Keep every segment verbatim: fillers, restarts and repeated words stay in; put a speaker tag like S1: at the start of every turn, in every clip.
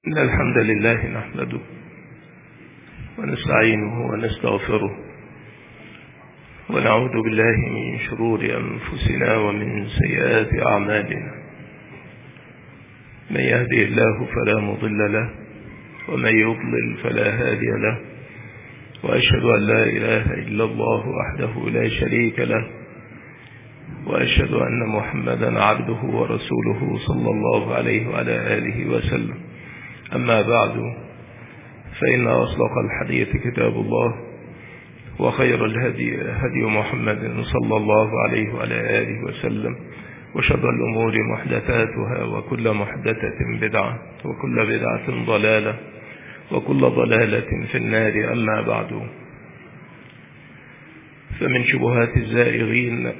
S1: إن الحمد لله نحمده ونستعينه ونستغفره ونعوذ بالله من شرور أنفسنا ومن سيئات أعمالنا. من يهدي الله فلا مضل له ومن يضلل فلا هادي له، وأشهد أن لا إله إلا الله وحده لا شريك له، وأشهد أن محمدا عبده ورسوله صلى الله عليه وعلى آله وسلم. أما بعد، فإن أصدق الحديث كتاب الله، وخير الهدي هدي محمد صلى الله عليه وعلى آله وسلم، وشر الأمور محدثاتها، وكل محدثة بدعة، وكل بدعة ضلالة، وكل ضلالة في النار. أما بعد، فمن شبهات الزائغين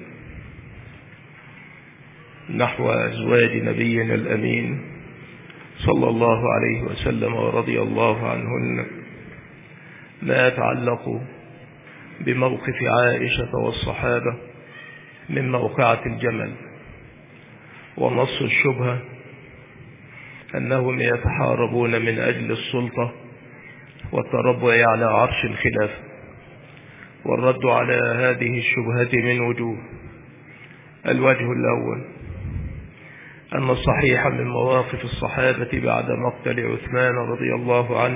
S1: نحو أزواج نبينا الأمين صلى الله عليه وسلم ورضي الله عنهن ما يتعلق بموقف عائشة والصحابة من موقعة الجمل. ونص الشبهة أنهم يتحاربون من أجل السلطة والتربع على عرش الخلافة. والرد على هذه الشبهة من وجوه. الوجه الأول أن الصحيح من مواقف الصحابة بعد مقتل عثمان رضي الله عنه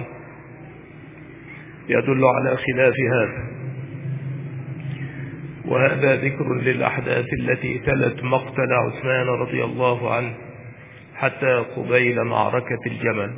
S1: يدل على خلاف هذا، وهذا ذكر للأحداث التي تلت مقتل عثمان رضي الله عنه حتى قبيل معركة الجمل.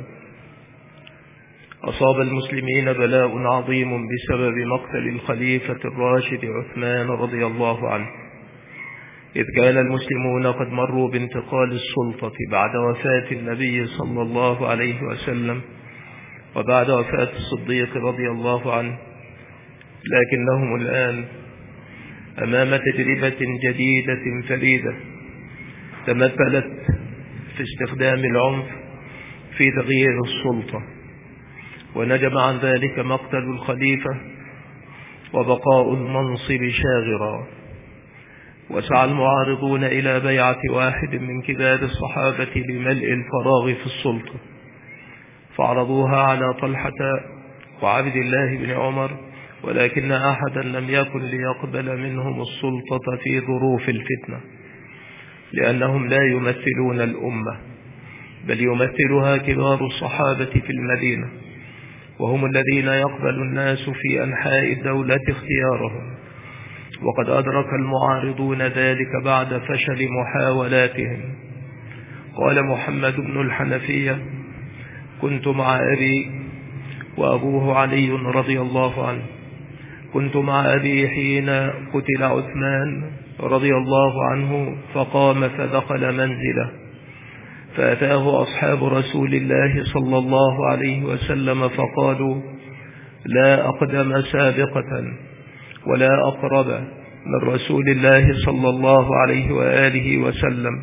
S1: أصاب المسلمين بلاء عظيم بسبب مقتل الخليفة الراشد عثمان رضي الله عنه، إذ كان المسلمون قد مروا بانتقال السلطة بعد وفاة النبي صلى الله عليه وسلم وبعد وفاة الصديق رضي الله عنه، لكنهم الآن أمام تجربة جديدة فريدة تمثلت في استخدام العنف في تغيير السلطة، ونجم عن ذلك مقتل الخليفة وبقاء المنصب شاغرا. وسعى المعارضون إلى بيعة واحد من كبار الصحابة لملء الفراغ في السلطة، فعرضوها على طلحة وعبد الله بن عمر، ولكن أحدا لم يكن ليقبل منهم السلطة في ظروف الفتنة، لأنهم لا يمثلون الأمة، بل يمثلها كبار الصحابة في المدينة، وهم الذين يقبل الناس في أنحاء الدولة اختيارهم. وقد أدرك المعارضون ذلك بعد فشل محاولاتهم. قال محمد بن الحنفية: كنت مع أبي وأبوه علي رضي الله عنه، كنت مع أبي حين قتل عثمان رضي الله عنه، فقام فدخل منزله، فأتاه أصحاب رسول الله صلى الله عليه وسلم فقالوا: لا أقدم سابقة ولا أقرب من رسول الله صلى الله عليه وآله وسلم،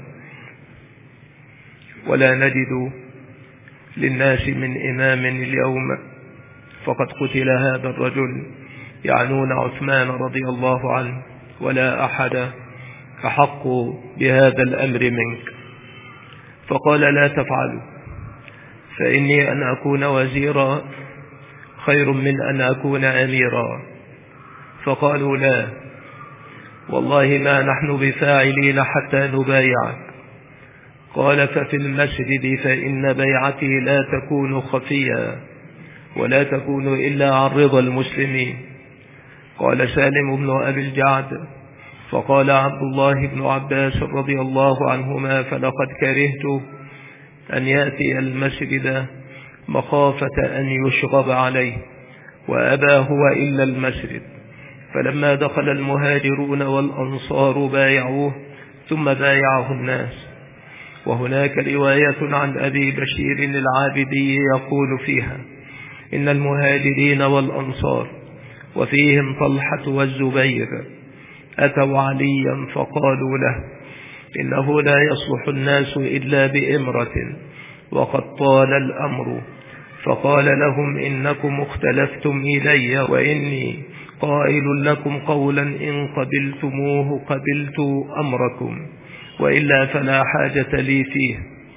S1: ولا نجد للناس من إمام اليوم، فقد قتل هذا الرجل، يعنون عثمان رضي الله عنه، ولا أحد أحق بهذا الأمر منك. فقال: لا تفعلوا، فإني أن أكون وزيرا خير من أن أكون أميرا. فقالوا: لا والله ما نحن بفاعلين حتى نبايعك. قال: ففي المسجد فإن بيعتي لا تكون خفيا ولا تكون إلا عن رضا المسلمين. قال سالم بن أبي الجعد: فقال عبد الله بن عباس رضي الله عنهما: فلقد كرهت أن يأتي المسجد مخافة أن يشغب عليه، وأبى هو إلا المسجد. فلما دخل المهاجرون والأنصار بايعوه، ثم بايعه الناس. وهناك رواية عن أبي بشير العابدي يقول فيها: إن المهاجرين والأنصار وفيهم طلحة والزبير أتوا عليا فقالوا له: إنه لا يصلح الناس إلا بإمرة وقد طال الأمر. فقال لهم: إنكم اختلفتم إلي، وإني قائل لكم قولا إن قبلتموه قبلت أمركم، وإلا فلا حاجة لي فيه.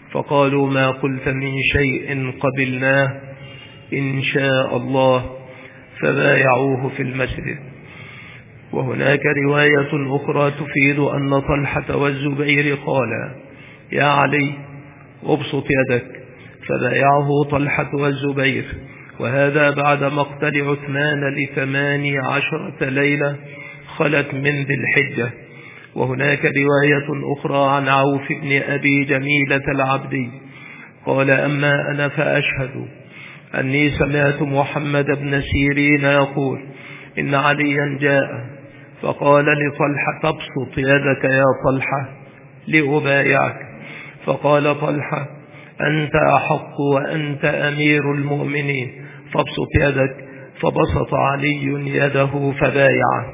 S1: فقالوا ما قلت من شيء قبلناه إن شاء الله، فبايعوه في المسجد. وهناك رواية أخرى تفيد أن طلحة والزبير قالا يا علي أبسط يدك، فبايعه طلحة والزبير، وهذا بعد مقتل عثمان لثماني عشرة ليلة خلت من ذي الحجة. وهناك رواية أخرى عن عوف بن أبي جميلة العبدي قال أما أنا فأشهد أني سمعت محمد بن سيرين يقول إن عليا جاء فقال لطلحة تبسط يدك يا طلحة لأبايعك، فقال طلحة أنت أحق وأنت أمير المؤمنين فابسط يدك، فبسط علي يده فبايعه.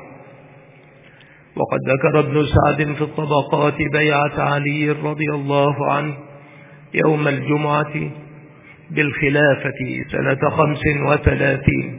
S1: وقد ذكر ابن سعد في الطبقات بيعة علي رضي الله عنه يوم الجمعة بالخلافة سنة خمس وثلاثين،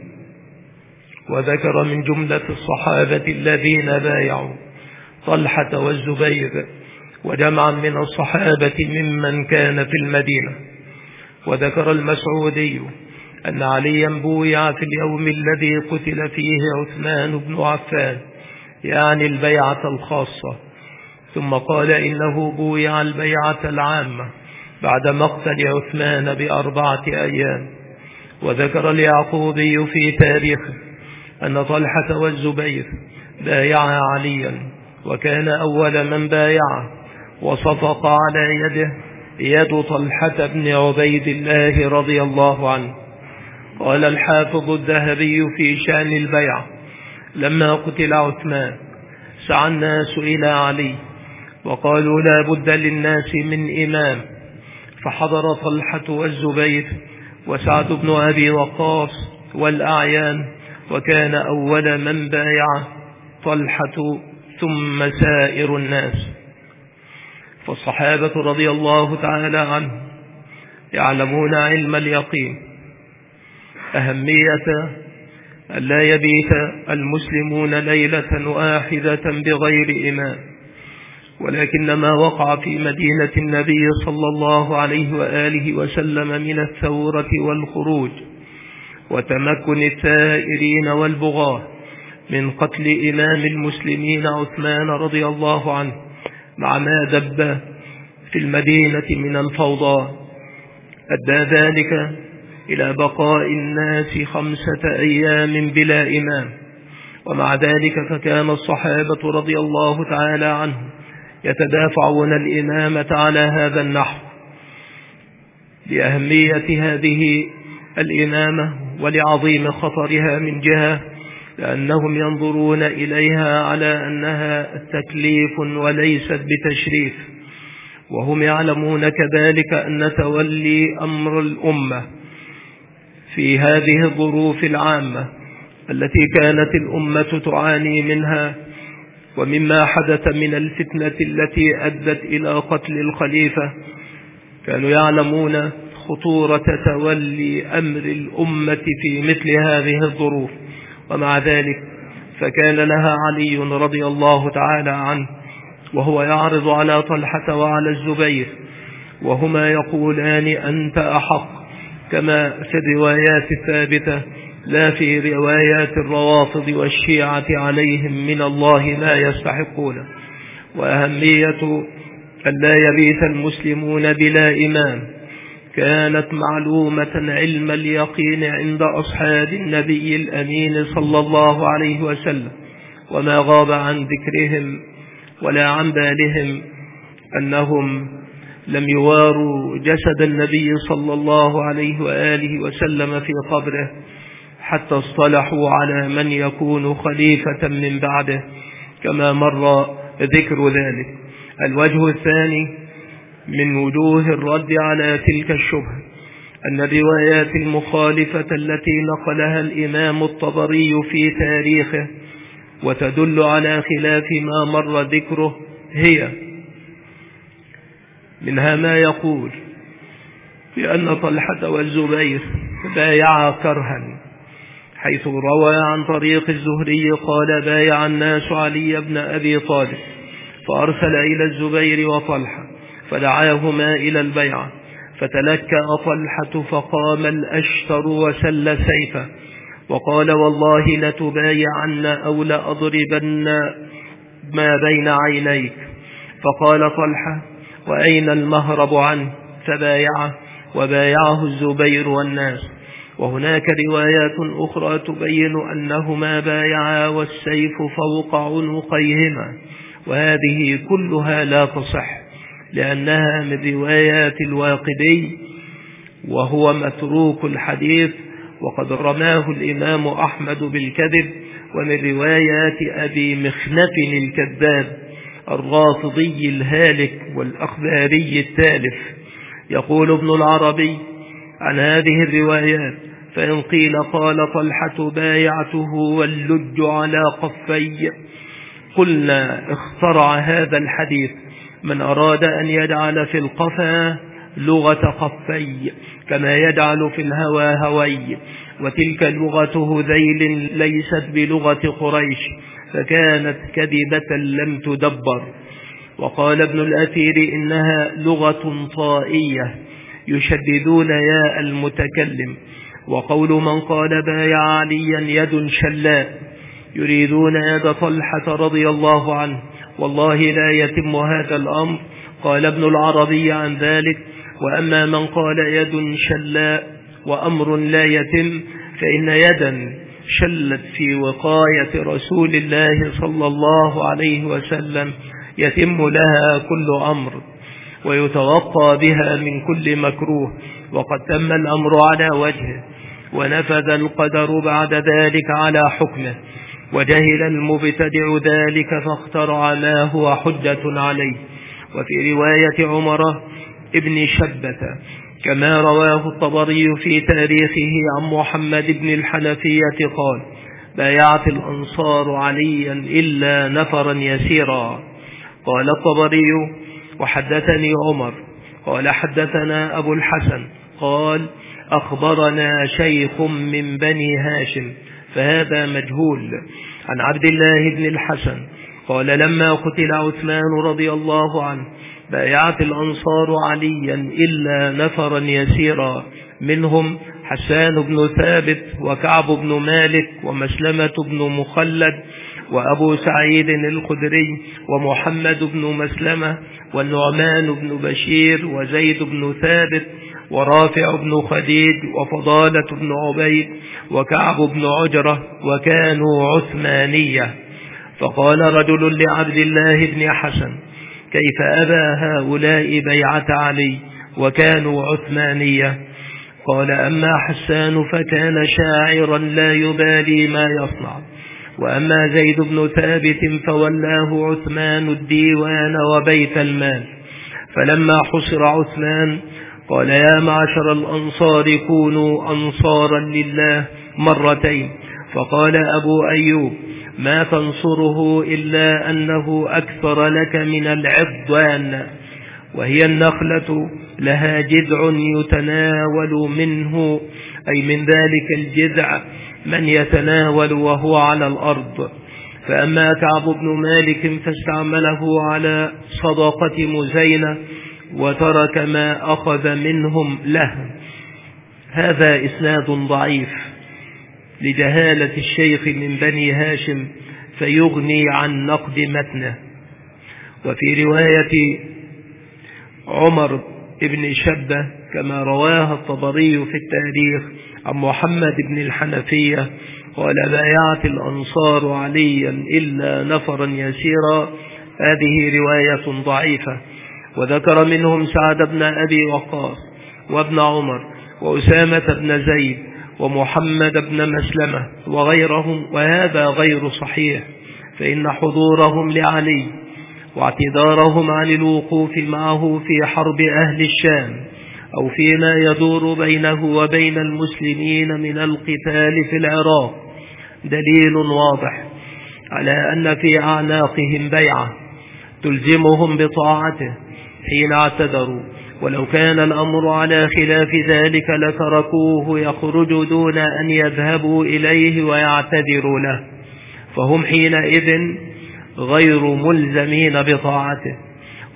S1: وذكر من جملة الصحابة الذين بايعوا طلحة والزبير وجمعا من الصحابة ممن كان في المدينة. وذكر المسعودي أن عليا بويع في اليوم الذي قتل فيه عثمان بن عفان، يعني البيعة الخاصة، ثم قال إنه بويع البيعة العامة بعد مقتل عثمان بأربعة أيام. وذكر اليعقوبي في تاريخه أن طلحة والزبير بايعا عليا وكان أول من بايعه، وصفق على يده يد طلحة بن عبيد الله رضي الله عنه. قال الحافظ الذهبي في شأن البيعة لما قتل عثمان سعى الناس إلى علي وقالوا لا بد للناس من إمام، فحضر طلحة والزبير وسعد بن أبي وقاص والأعيان، وكان أول من بايع طلحة ثم سائر الناس. فالصحابة رضي الله تعالى عنهم يعلمون علم اليقين أهمية أن لا يبيت المسلمون ليلة واحدة بغير إمام، ولكن ما وقع في مدينة النبي صلى الله عليه وآله وسلم من الثورة والخروج وتمكن الثائرين والبغاة من قتل إمام المسلمين عثمان رضي الله عنه مع ما دب في المدينة من الفوضى أدى ذلك إلى بقاء الناس خمسة أيام بلا إمام. ومع ذلك فكان الصحابة رضي الله تعالى عنهم يتدافعون الإمامة على هذا النحو لأهمية هذه الإمامة ولعظيم خطرها من جهة، لأنهم ينظرون إليها على أنها تكليف وليست بتشريف، وهم يعلمون كذلك أن تولي أمر الأمة في هذه الظروف العامة التي كانت الأمة تعاني منها ومما حدث من الفتنة التي أدت إلى قتل الخليفة، كانوا يعلمون خطورة تولي أمر الأمة في مثل هذه الظروف. ومع ذلك فكان لها علي رضي الله تعالى عنه وهو يعرض على طلحة وعلى الزبير وهما يقولان أنت أحق، كما في الروايات الثابتة لا في روايات الروافض والشيعة عليهم من الله ما يستحقون. وأهمية أن لا يبيت المسلمون بلا إمام كانت معلومة علم اليقين عند أصحاب النبي الأمين صلى الله عليه وسلم، وما غاب عن ذكرهم ولا عن بالهم أنهم لم يواروا جسد النبي صلى الله عليه وآله وسلم في قبره حتى اصطلحوا على من يكون خليفة من بعده، كما مر ذكر ذلك. الوجه الثاني من وجوه الرد على تلك الشبهة أن الروايات المخالفة التي نقلها الإمام الطبري في تاريخه وتدل على خلاف ما مر ذكره هي منها ما يقول بأن طلحة والزبير بايعا كرها، حيث روى عن طريق الزهري قال بايع الناس علي بن أبي طالب فأرسل إلى الزبير وطلحة فدعاهما إلى البيعة، فتلكأ طلحة فقام الأشتر وسل سيفه وقال: والله لتبايعن أو لأضربن ما بين عينيك. فقال طلحة: وأين المهرب عنه؟ فبايعه، وبايعه الزبير والناس. وهناك روايات أخرى تبين أنهما بايعا والسيف فوق عنقيهما، وهذه كلها لا تصح لأنها من روايات الواقدي وهو متروك الحديث، وقد رماه الإمام أحمد بالكذب. ومن روايات أبي مخنف الكذاب الرافضي الهالك والأخباري التالف. يقول ابن العربي عن هذه الروايات: فإن قيل قال طلحة بايعته واللج على قفي، قلنا اخترع هذا الحديث من أراد أن يجعل في القفا لغة قفي كما يجعل في الهوى هوي، وتلك لغة هذيل ليست بلغة قريش، فكانت كذبة لم تدبر. وقال ابن الأثير إنها لغة طائية يشددون ياء المتكلم. وقول من قال بايع عليا يد شلاء يريدون يد طلحة رضي الله عنه، والله لا يتم هذا الأمر. قال ابن العربي عن ذلك: وأما من قال يد شلاء وأمر لا يتم، فإن يدا شلت في وقاية رسول الله صلى الله عليه وسلم يتم لها كل أمر ويتوقى بها من كل مكروه، وقد تم الأمر على وجهه ونفذ القدر بعد ذلك على حكمه، وجهل المبتدع ذلك فاخترع ما هو حجة عليه. وفي رواية عمر ابن شبة كما رواه الطبري في تاريخه عن محمد بن الحنفية قال: بايعت الأنصار عليا إلا نفرا يسيرا. قال الطبري: وحدثني عمر قال حدثنا أبو الحسن قال: أخبرنا شيخ من بني هاشم، فهذا مجهول، عن عبد الله بن الحسن قال: لما قتل عثمان رضي الله عنه بايعت الأنصار عليا إلا نفرا يسيرا، منهم حسان بن ثابت وكعب بن مالك ومسلمة بن مخلد وأبو سعيد الخدري ومحمد بن مسلمة والنعمان بن بشير وزيد بن ثابت ورافع بن خديج وفضالة بن عبيد وكعب بن عجرة، وكانوا عثمانية. فقال رجل لعبد الله بن حسن: كيف أبى هؤلاء بيعة علي وكانوا عثمانية؟ قال: أما حسان فكان شاعرا لا يبالي ما يصنع، وأما زيد بن ثابت فولاه عثمان الديوان وبيت المال. فلما حصر عثمان قال: يا معشر الأنصار كونوا أنصارا لله مرتين. فقال أبو أيوب: ما تنصره إلا أنه أكثر لك من العضوان، وهي النخلة لها جذع يتناول منه، أي من ذلك الجذع من يتناول وهو على الأرض. فأما كعب بن مالك فاستعمله على صدقة مزينة وترك ما أخذ منهم له. هذا إسناد ضعيف لجهالة الشيخ من بني هاشم فيغني عن نقد متنه. وفي رواية عمر ابن شبة كما رواها الطبري في التاريخ عن محمد بن الحنفية قال: بايعت الأنصار عليا إلا نفرا يسيرا. هذه رواية ضعيفة. وذكر منهم سعد بن أبي وقاص وابن عمر وأسامة بن زيد ومحمد بن مسلمة وغيرهم، وهذا غير صحيح، فإن حضورهم لعلي واعتذارهم عن الوقوف معه في حرب أهل الشام أو فيما يدور بينه وبين المسلمين من القتال في العراق دليل واضح على أن في أعناقهم بيعة تلزمهم بطاعته حين اعتذروا، ولو كان الأمر على خلاف ذلك لتركوه يخرج دون أن يذهبوا إليه ويعتذروا له، فهم حينئذ غير ملزمين بطاعته.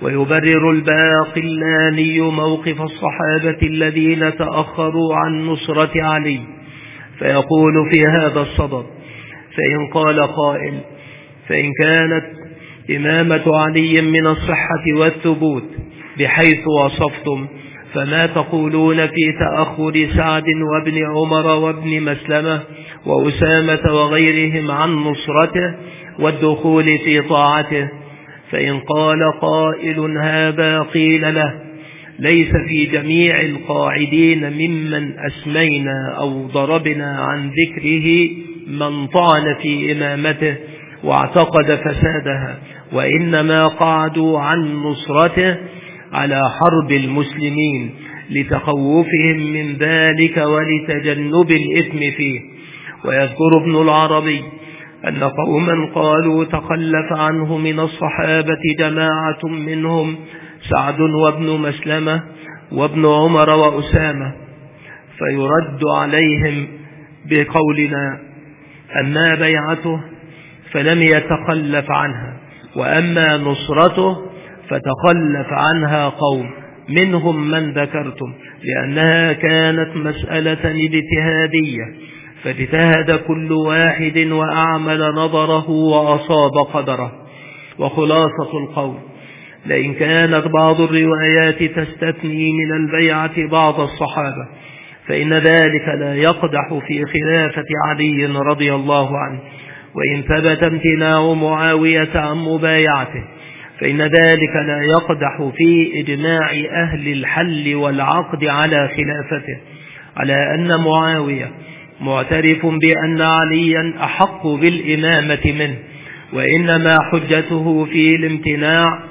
S1: ويبرر الباقلاني موقف الصحابة الذين تأخروا عن نصرة علي، فيقول في هذا الصدد: فإن قال قائل: فإن كانت إمامة علي من الصحة والثبوت بحيث وصفتم، فما تقولون في تأخر سعد وابن عمر وابن مسلمة وأسامة وغيرهم عن نصرته والدخول في طاعته؟ فإن قال قائل: هذا قيل له: ليس في جميع القاعدين ممن أسمينا أو ضربنا عن ذكره من طعن في إمامته واعتقد فسادها، وإنما قعدوا عن نصرته على حرب المسلمين لتخوفهم من ذلك ولتجنب الإثم فيه. ويذكر ابن العربي أن قوما قالوا تخلف عنه من الصحابة جماعة منهم سعد وابن مسلمة وابن عمر وأسامة، فيرد عليهم بقولنا: أما بيعته فلم يتخلف عنها، وأما نصرته فتخلف عنها قوم منهم من ذكرتم، لأنها كانت مسألة اجتهادية، فاجتهد كل واحد وأعمل نظره وأصاب قدره. وخلاصة القول: لئن كانت بعض الروايات تستثني من البيعة بعض الصحابة، فإن ذلك لا يقدح في خلافة علي رضي الله عنه، وإن ثبت امتناع معاوية عن مبايعته فإن ذلك لا يقدح في إجماع أهل الحل والعقد على خلافته، على أن معاوية معترف بأن عليا أحق بالإمامة منه، وإنما حجته في الامتناع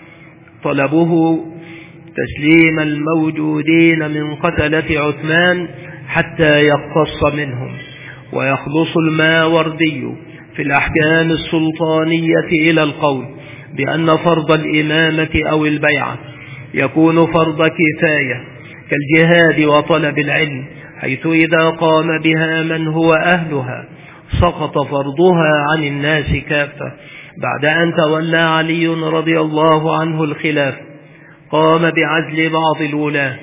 S1: طلبه تسليم الموجودين من قتلة عثمان حتى يقتص منهم. ويخلص الماوردي في الأحكام السلطانية إلى القول بأن فرض الإمامة أو البيعة يكون فرض كفاية كالجهاد وطلب العلم، حيث إذا قام بها من هو أهلها سقط فرضها عن الناس كافة. بعد أن تولى علي رضي الله عنه الخلاف قام بعزل بعض الولاة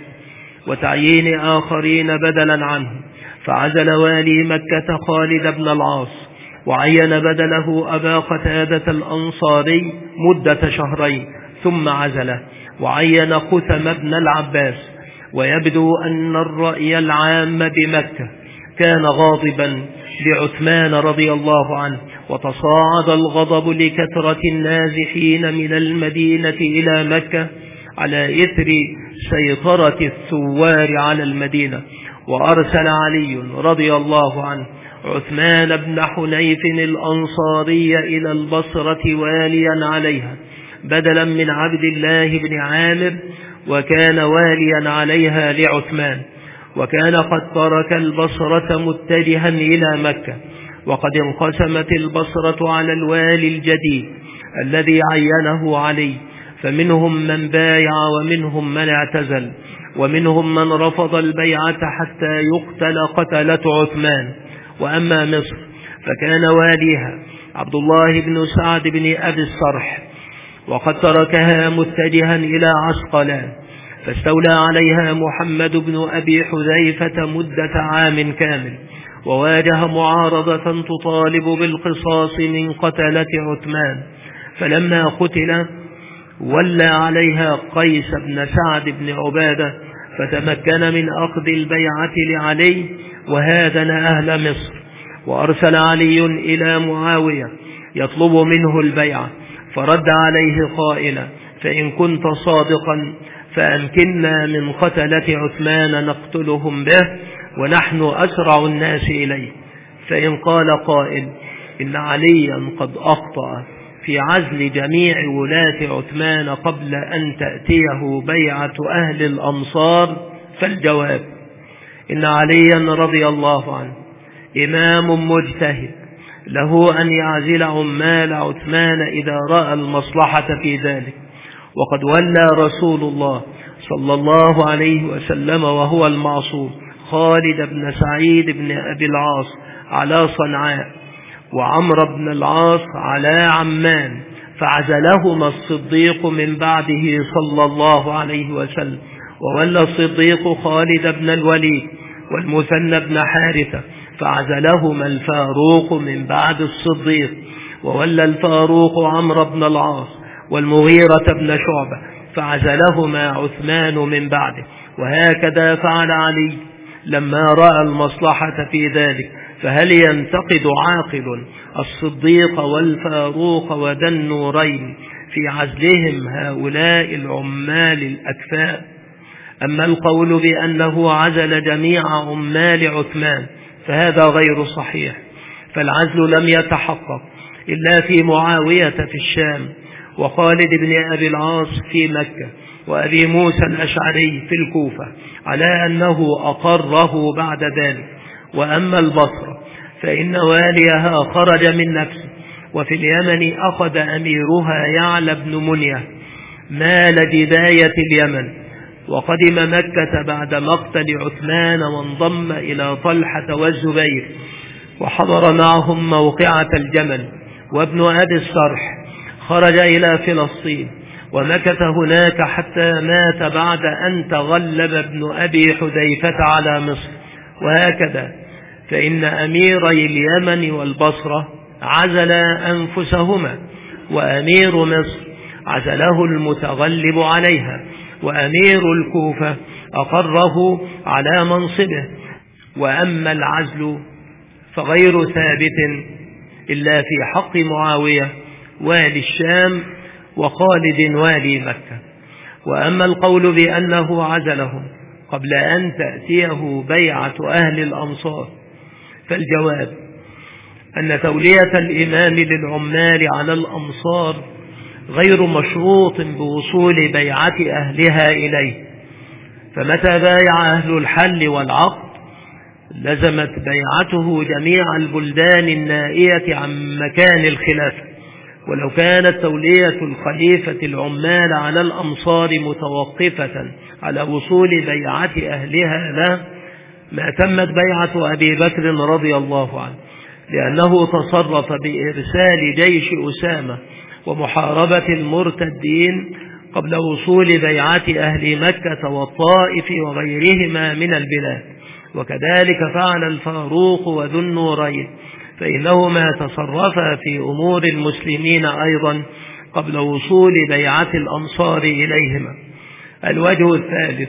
S1: وتعيين آخرين بدلا عنه، فعزل والي مكة خالد بن العاص، وعين بدله أبا قتادة الأنصاري مدة شهرين، ثم عزله وعين ختم بن العباس. ويبدو أن الرأي العام بمكة كان غاضبا بعثمان رضي الله عنه، وتصاعد الغضب لكثرة النازحين من المدينة إلى مكة على إثر سيطرة الثوار على المدينة. وأرسل علي رضي الله عنه عثمان بن حنيف الأنصاري إلى البصرة واليا عليها بدلا من عبد الله بن عامر، وكان واليا عليها لعثمان، وكان قد ترك البصرة متجها إلى مكة، وقد انقسمت البصرة على الوالي الجديد الذي عينه علي، فمنهم من بايع ومنهم من اعتزل، ومنهم من رفض البيعة حتى يقتل قتلة عثمان. وأما مصر فكان واليها عبد الله بن سعد بن أبي الصرح، وقد تركها متجها إلى عسقلان، فاستولى عليها محمد بن أبي حذيفة مدة عام كامل، وواجه معارضة تطالب بالقصاص من قتلة عثمان. فلما قتل ولى عليها قيس بن سعد بن عبادة، فتمكن من أخذ البيعة لعلي وهادن أهل مصر. وأرسل علي إلى معاوية يطلب منه البيعة، فرد عليه قائلا: فإن كنت صادقا فأمكننا من قتلة عثمان نقتلهم به ونحن أسرع الناس إليه. فإن قال قائل: إن عليا قد أخطأ في عزل جميع ولاة عثمان قبل أن تأتيه بيعة أهل الأمصار، فالجواب: إن عليا رضي الله عنه إمام مجتهد، له أن يعزل عمال عثمان إذا رأى المصلحة في ذلك، وقد ولى رسول الله صلى الله عليه وسلم وهو المعصوم خالد بن سعيد بن أبي العاص على صنعاء، وعمر بن العاص على عمان، فعزلهما الصديق من بعده صلى الله عليه وسلم، وولى الصديق خالد بن الوليد والمثنى بن حارثة، فعزلهما الفاروق من بعد الصديق، وولى الفاروق عمرو بن العاص والمغيرة بن شعبة، فعزلهما عثمان من بعده. وهكذا فعل علي لما رأى المصلحة في ذلك. فهل ينتقد عاقل الصديق والفاروق وذا النورين في عزلهم هؤلاء العمال الأكفاء؟ أما القول بأنه عزل جميع عمال عثمان فهذا غير صحيح، فالعزل لم يتحقق إلا في معاوية في الشام، وخالد بن أبي العاص في مكة، وأبي موسى الأشعري في الكوفة، على أنه أقره بعد ذلك. وأما البصرة فإن واليها خرج من نفسه، وفي اليمن أخذ أميرها يعلى بن منية مال جباية اليمن، وقدم مكة بعد مقتل عثمان، وانضم إلى طلحة والزبير، وحضر معهم موقعة الجمل. وابن أبي الصرح خرج إلى فلسطين ومكث هناك حتى مات بعد أن تغلب ابن أبي حذيفة على مصر. وهكذا فإن أميري اليمن والبصرة عزل أنفسهما، وأمير مصر عزله المتغلب عليها، وأمير الكوفة أقره على منصبه. وأما العزل فغير ثابت إلا في حق معاوية والي الشام وخالد والي مكة. وأما القول بأنه عزلهم قبل أن تأتيه بيعة أهل الأمصار فالجواب أن تولية الإمام للعمال على الأمصار غير مشروط بوصول بيعة أهلها إليه، فمتى بايع أهل الحل والعقد لزمت بيعته جميع البلدان النائية عن مكان الخلافة. ولو كانت تولية الخليفة العمال على الأمصار متوقفة على وصول بيعة أهلها له ما تمت بيعة أبي بكر رضي الله عنه، لأنه تصرف بإرسال جيش أسامة ومحاربة المرتدين قبل وصول بيعة أهل مكة والطائف وغيرهما من البلاد. وكذلك فعل الفاروق وذو النورين، فإنهما تصرفا في أمور المسلمين أيضا قبل وصول بيعة الأمصار إليهما. الوجه الثالث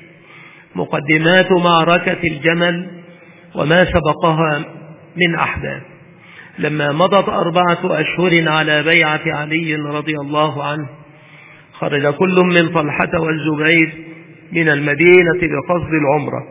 S1: مقدمات معركة الجمل وما سبقها من أحداث. لما مضت أربعة أشهر على بيعة علي رضي الله عنه خرج كل من طلحة والزبير من المدينة بقصد العمرة،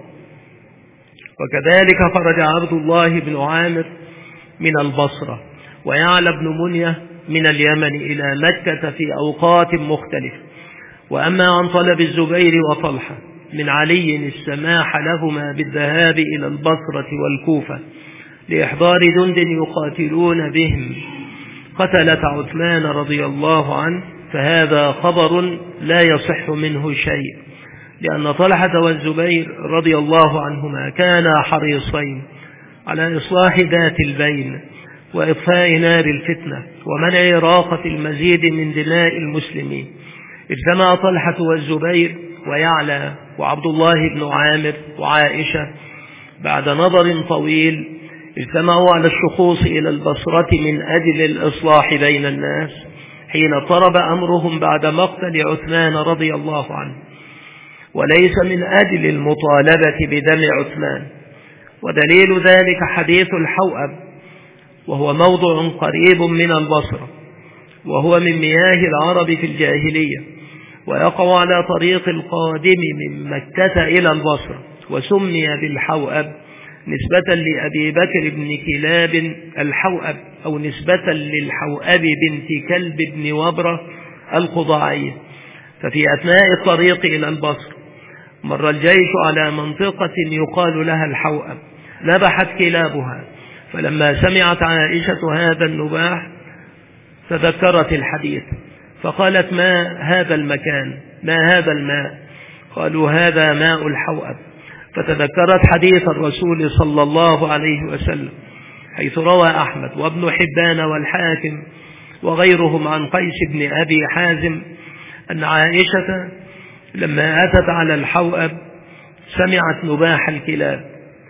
S1: وكذلك خرج عبد الله بن عامر من البصرة ويعلى بن منية من اليمن إلى مكة في أوقات مختلفة. وأما عن طلب الزبير وطلحة من علي السماح لهما بالذهاب إلى البصرة والكوفة لإحضار جند يقاتلون بهم قتلة عثمان رضي الله عنه فهذا خبر لا يصح منه شيء، لأن طلحة والزبير رضي الله عنهما كانا حريصين على إصلاح ذات البين وإطفاء نار الفتنة ومنع إراقة المزيد من دماء المسلمين. اجتمع طلحة والزبير ويعلى وعبد الله بن عامر وعائشة بعد نظر طويل، اجتمعوا على الشخوص إلى البصرة من أجل الإصلاح بين الناس حين طرب أمرهم بعد مقتل عثمان رضي الله عنه، وليس من أجل المطالبة بدم عثمان. ودليل ذلك حديث الحوأب، وهو موضع قريب من البصرة، وهو من مياه العرب في الجاهلية، ويقع على طريق القادم من مكة إلى البصرة، وسمي بالحوأب نسبة لأبي بكر بن كلاب الحوأب، أو نسبة للحوأب بنت كلب بن وبرة الخضاعية. ففي أثناء الطريق إلى البصرة مر الجيش على منطقة يقال لها الحوأب، نبحت كلابها، فلما سمعت عائشة هذا النباح تذكرت الحديث فقالت: ما هذا المكان؟ ما هذا الماء؟ قالوا: هذا ماء الحوأب. فتذكرت حديث الرسول صلى الله عليه وسلم حيث روى أحمد وابن حبان والحاكم وغيرهم عن قيس بن أبي حازم أن عائشة لما أتت على الحوأب سمعت نباح الكلاب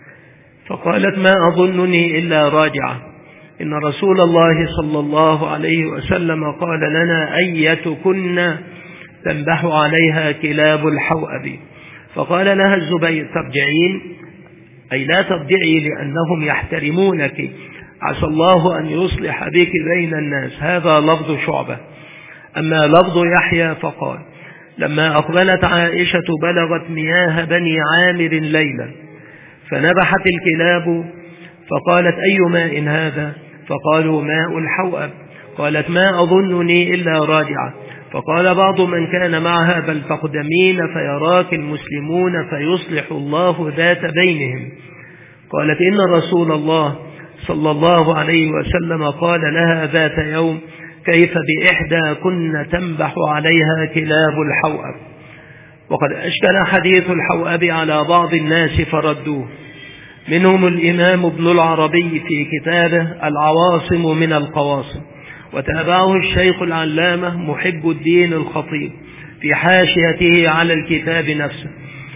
S1: فقالت ما أظنني إلا راجعة، إن رسول الله صلى الله عليه وسلم قال لنا أيتكن تنبح عليها كلاب الحوأب. فقال لها الزبير ترجعين، أي لا ترجعي لأنهم يحترمونك، عسى الله أن يصلح بك بين الناس. هذا لفظ شعبة. أما لفظ يحيى فقال لما أقبلت عائشة بلغت مياه بني عامر ليلا فنبحت الكلاب، فقالت أي ماء هذا؟ فقالوا ماء الحوأب. قالت ما أظنني إلا راجعة. فقال بعض من كان معها بل تقدمين فيراك المسلمون فيصلح الله ذات بينهم. قالت إن رسول الله صلى الله عليه وسلم قال لها ذات يوم كيف بإحدى كن تنبح عليها كلاب الحوأب. وقد أشكل حديث الحوأب على بعض الناس فردوه، منهم الإمام ابن العربي في كتابه العواصم من القواصم، وتابعه الشيخ العلامة محب الدين الخطيب في حاشيته على الكتاب نفسه،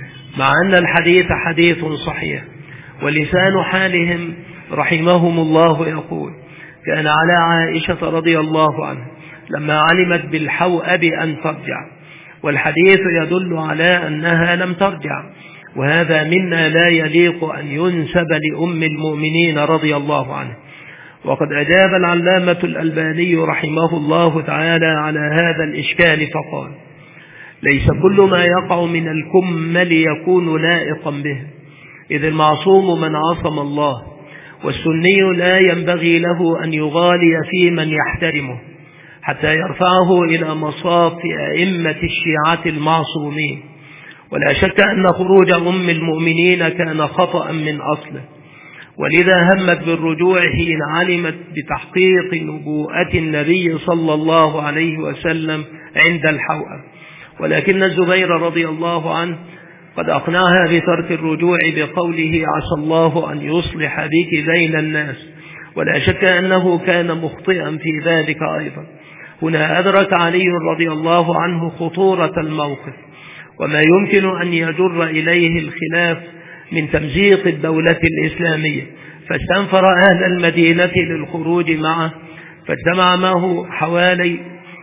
S1: مع أن الحديث حديث صحيح. ولسان حالهم رحمهم الله يقول كان على عائشة رضي الله عنها لما علمت بالحوأب أن ترجع، والحديث يدل على أنها لم ترجع، وهذا مما لا يليق أن ينسب لأم المؤمنين رضي الله عنها. وقد أجاب العلامة الألباني رحمه الله تعالى على هذا الإشكال فقال ليس كل ما يقع من الكمل يكون لائقا به، إذ المعصوم من عصم الله، والسني لا ينبغي له أن يغالي في من يحترمه حتى يرفعه إلى مصاف أئمة الشيعة المعصومين. ولا شك أن خروج أم المؤمنين كان خطأ من أصله، ولذا همت بالرجوع حين علمت بتحقيق نبوءة النبي صلى الله عليه وسلم عند الحوأب. ولكن الزبير رضي الله عنه قد أقنعها بترك الرجوع بقوله عسى الله أن يصلح بك بين الناس، ولا شك أنه كان مخطئا في ذلك أيضا. هنا أدرك علي رضي الله عنه خطورة الموقف وما يمكن أن يجر إليه الخلاف من تمزيق الدولة الإسلامية، فاستنفر أهل المدينة للخروج معه، فاجتمع معه حوالي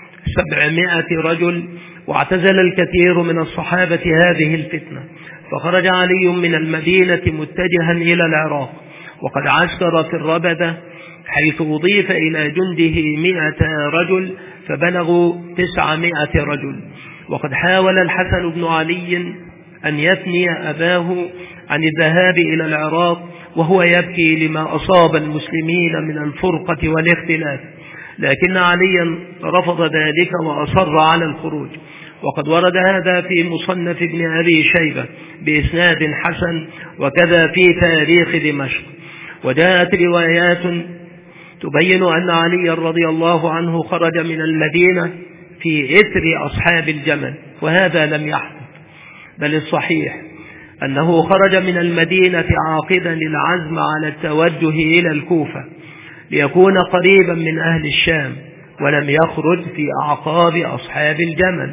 S1: سبعمائة رجل، واعتزل الكثير من الصحابة هذه الفتنة. فخرج علي من المدينة متجها إلى العراق، وقد عسكر في الربدة حيث أضيف إلى جنده مئة رجل فبلغوا تسعمائة رجل. وقد حاول الحسن بن علي أن يثني أباه عن الذهاب إلى العراق وهو يبكي لما أصاب المسلمين من الفرقة والاختلاف، لكن عليا رفض ذلك وأصر على الخروج. وقد ورد هذا في مصنف ابن أبي شيبة بإسناد حسن، وكذا في تاريخ دمشق. وجاءت روايات تبين أن علي رضي الله عنه خرج من المدينة في إثر أصحاب الجمل، وهذا لم يحدث، بل الصحيح أنه خرج من المدينة عاقدا العزم على التوجه إلى الكوفة ليكون قريبا من أهل الشام، ولم يخرج في أعقاب أصحاب الجمل.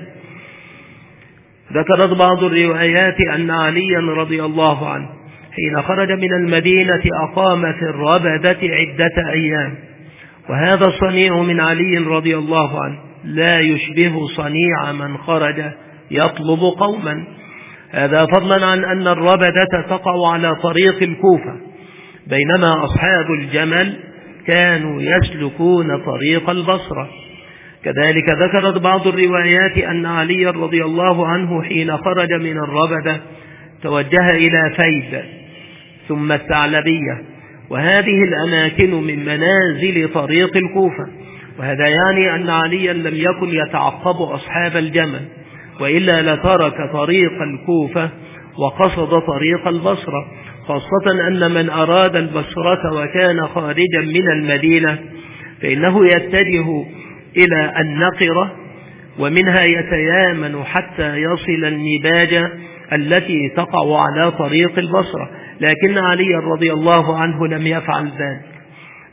S1: ذكرت بعض الروايات أن عليا رضي الله عنه حين خرج من المدينة أقام في الربدة عدة أيام، وهذا الصنيع من علي رضي الله عنه لا يشبه صنيع من خرج يطلب قوما، هذا فضلا عن أن الربدة تقع على طريق الكوفة، بينما أصحاب الجمل كانوا يسلكون طريق البصرة. كذلك ذكرت بعض الروايات أن علي رضي الله عنه حين خرج من الربدة توجه إلى فيد ثم الثعلبية، وهذه الأماكن من منازل طريق الكوفة، وهذا يعني أن عليا لم يكن يتعقب أصحاب الجمل، وإلا لترك طريق الكوفة وقصد طريق البصرة، خاصة أن من أراد البصرة وكان خارجا من المدينة فإنه يتجه إلى النقرة، ومنها يتيامن حتى يصل النباجة التي تقع على طريق البصرة، لكن علي رضي الله عنه لم يفعل ذلك،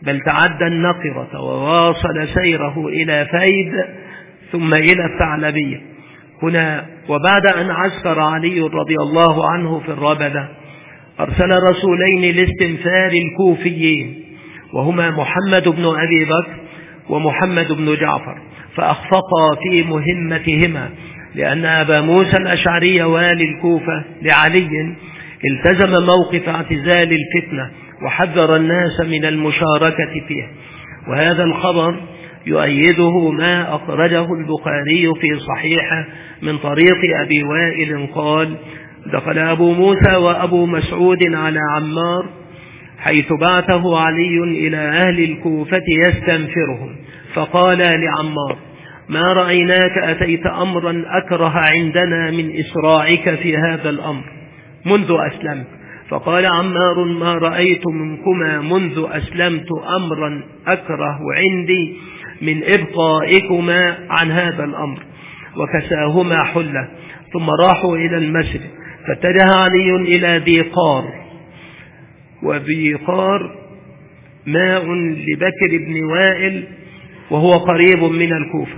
S1: بل تعدى النقرة وواصل سيره إلى فيد ثم إلى الثعلبية. هنا وبعد أن عسكر علي رضي الله عنه في الربذة أرسل رسولين لاستنفار الكوفيين، وهما محمد بن أبي بكر ومحمد بن جعفر، فأخفقا في مهمتهما، لأن أبا موسى الأشعري والي الكوفة لعلي التزم موقف اعتزال الفتنة وحذر الناس من المشاركة فيها. وهذا الخبر يؤيده ما أخرجه البخاري في صحيحه من طريق أبي وائل قال: دخل أبو موسى وأبو مسعود على عمار حيث بعثه علي إلى أهل الكوفة يستنفرهم، فقال لعمار: ما رأيناك أتيت أمرا أكره عندنا من إسراعك في هذا الأمر منذ أسلمت. فقال عمار: ما رأيت منكما منذ أسلمت أمرا أكره عندي من إبقائكما عن هذا الأمر. وكساهما حلة ثم راحوا إلى المسجد، فاتجه علي إلى ذي قار، وذي قار ماء لبكر بن وائل وهو قريب من الكوفة.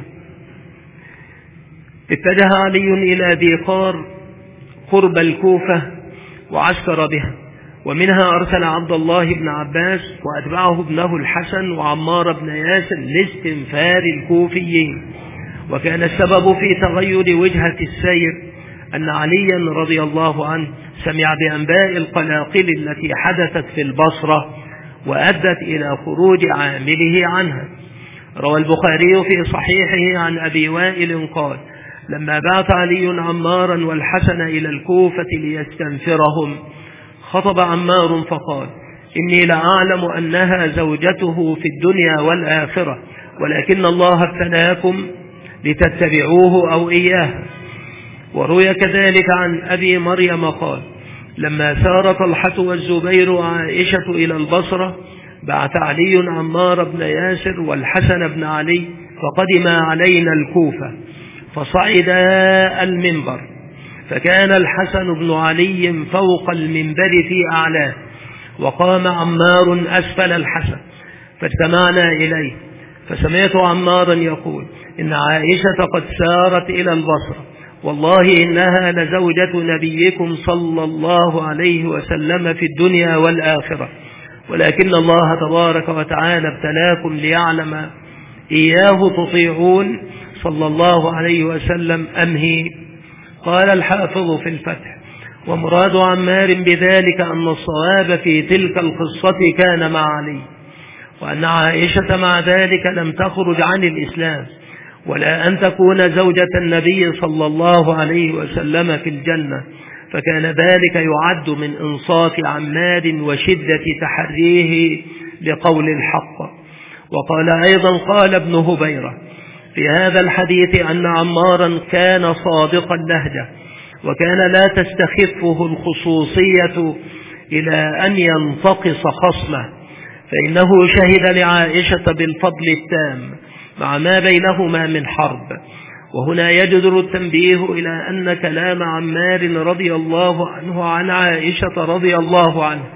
S1: اتجه علي إلى ذي قار قرب الكوفة وعسكر بها، ومنها أرسل عبد الله بن عباس وأتبعه ابنه الحسن وعمار بن ياسر لاستنفار الكوفيين. وكان السبب في تغير وجهة السير أن عليا رضي الله عنه سمع بأنباء القلاقل التي حدثت في البصرة وأدت إلى خروج عامله عنها. روى البخاري في صحيحه عن أبي وائل قال: لما بعث علي عمارا والحسن إلى الكوفة ليستنفرهم خطب عمار فقال: إني لأعلم أنها زوجته في الدنيا والآخرة، ولكن الله ابتلاكم لتتبعوه أو إياه. وروي كذلك عن أبي مريم قال: لما سار طلحة والزبير وعائشة إلى البصرة بعث علي عمار بن ياسر والحسن بن علي فقدم علينا الكوفة، فصعدا المنبر، فكان الحسن بن علي فوق المنبر في أعلاه، وقام عمار أسفل الحسن، فاجتمعنا إليه، فسمعت عمارا يقول: إن عائشة قد سارت إلى البصرة، والله إنها لزوجة نبيكم صلى الله عليه وسلم في الدنيا والآخرة، ولكن الله تبارك وتعالى ابتلاكم ليعلم إياه تطيعون صلى الله عليه وسلم أم هي. قال الحافظ في الفتح: ومراد عمار بذلك أن الصواب في تلك القصة كان مع علي، وأن عائشة مع ذلك لم تخرج عن الإسلام، ولا أن تكون زوجة النبي صلى الله عليه وسلم في الجنة، فكان ذلك يعد من إنصاف عمار وشدة تحريه لقول الحق. وقال أيضا: قال ابن هبيرة في هذا الحديث أن عمارا كان صادق اللهجة، وكان لا تستخفه الخصوصية إلى أن ينتقص خصمه، فإنه شهد لعائشة بالفضل التام مع ما بينهما من حرب. وهنا يجدر التنبيه إلى أن كلام عمار رضي الله عنه عن عائشة رضي الله عنه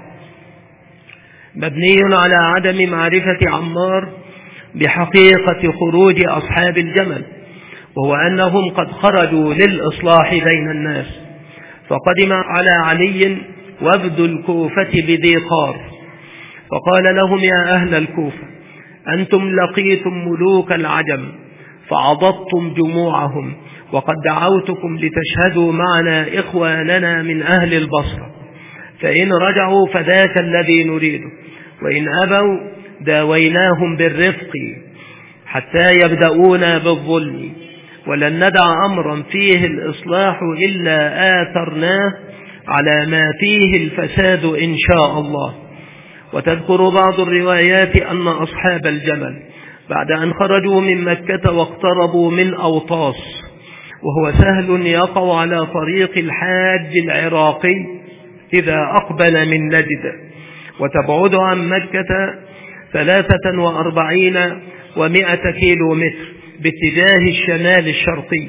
S1: مبني على عدم معرفة عمار بحقيقة خروج أصحاب الجمل، وهو أنهم قد خرجوا للإصلاح بين الناس. فقدم على علي وفد الكوفة بذي قار، فقال لهم: يا أهل الكوفة، أنتم لقيتم ملوك العجم فعضدتم جموعهم، وقد دعوتكم لتشهدوا معنا إخواننا من أهل البصرة، فإن رجعوا فذاك الذي نريده، وإن أبوا داويناهم بالرفق حتى يبدأون بالظلم، ولن ندع أمرا فيه الإصلاح إلا آثرناه على ما فيه الفساد إن شاء الله. وتذكر بعض الروايات أن أصحاب الجمل بعد أن خرجوا من مكة واقتربوا من أوطاس، وهو سهل يقع على طريق الحاج العراقي إذا أقبل من نجد، وتبعد عن مكة ثلاثة وأربعين ومائة كيلو متر باتجاه الشمال الشرقي.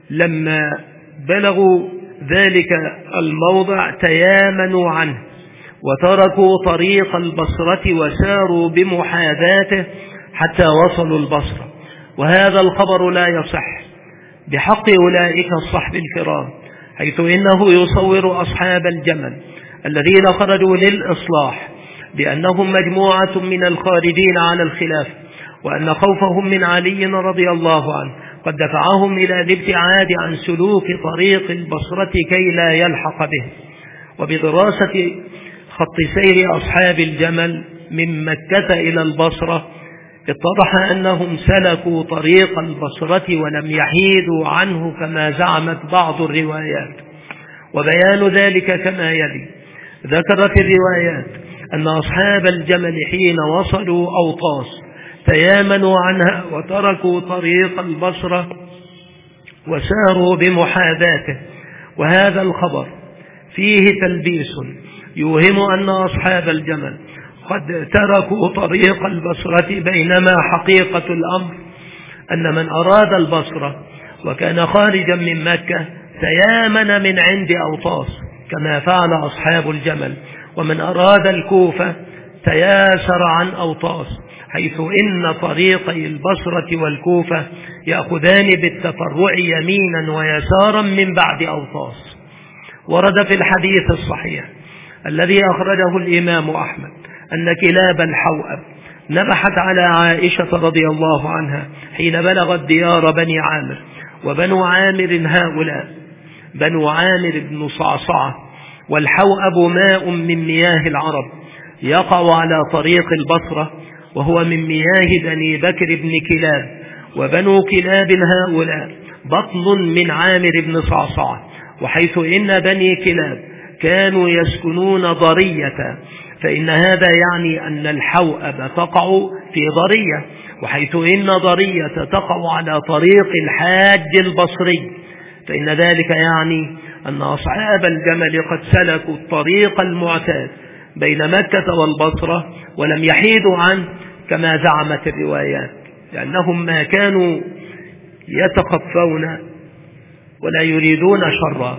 S1: لما بلغوا ذلك الموضع تيامنوا عنه وتركوا طريق البصرة وساروا بمحاذاته حتى وصلوا البصرة. وهذا الخبر لا يصح بحق أولئك الصحب الكرام، حيث إنه يصور أصحاب الجمل الذين خرجوا للإصلاح بأنهم مجموعة من الخارجين على الخلاف، وأن خوفهم من علي رضي الله عنه قد دفعهم إلى الابتعاد عن سلوك طريق البصرة كي لا يلحق به. وبدراسة خط سير أصحاب الجمل من مكة إلى البصرة اتضح أنهم سلكوا طريق البصرة ولم يحيدوا عنه كما زعمت بعض الروايات، وبيان ذلك كما يلي. ذكرت الروايات أن أصحاب الجمل حين وصلوا أوطاس تيامنوا عنها وتركوا طريق البصرة وساروا بمحاذاته، وهذا الخبر فيه تلبيس يوهم أن أصحاب الجمل قد تركوا طريق البصرة، بينما حقيقة الأمر أن من أراد البصرة وكان خارجا من مكة تيامن من عند أوطاس كما فعل أصحاب الجمل، ومن أراد الكوفة تياسر عن أوطاس، حيث إن طريقي البصرة والكوفة يأخذان بالتفرع يمينا ويسارا من بعد أوطاس. ورد في الحديث الصحيح الذي أخرجه الإمام أحمد أن كلاب الحوأب نبحت على عائشة رضي الله عنها حين بلغت ديار بني عامر، وبنو عامر هؤلاء بنو عامر بن صعصعة، والحوأب ماء من مياه العرب يقع على طريق البصرة، وهو من مياه بني بكر بن كلاب، وبنو كلاب هؤلاء بطن من عامر بن صعصعة. وحيث إن بني كلاب كانوا يسكنون ضرية، فإن هذا يعني أن الحوأب تقع في ضرية، وحيث إن ضرية تقع على طريق الحاج البصري، فإن ذلك يعني أن أصحاب الجمل قد سلكوا الطريق المعتاد بين مكة والبصرة ولم يحيدوا عنه كما زعمت الروايات، لأنهم ما كانوا يتخفون ولا يريدون شرا،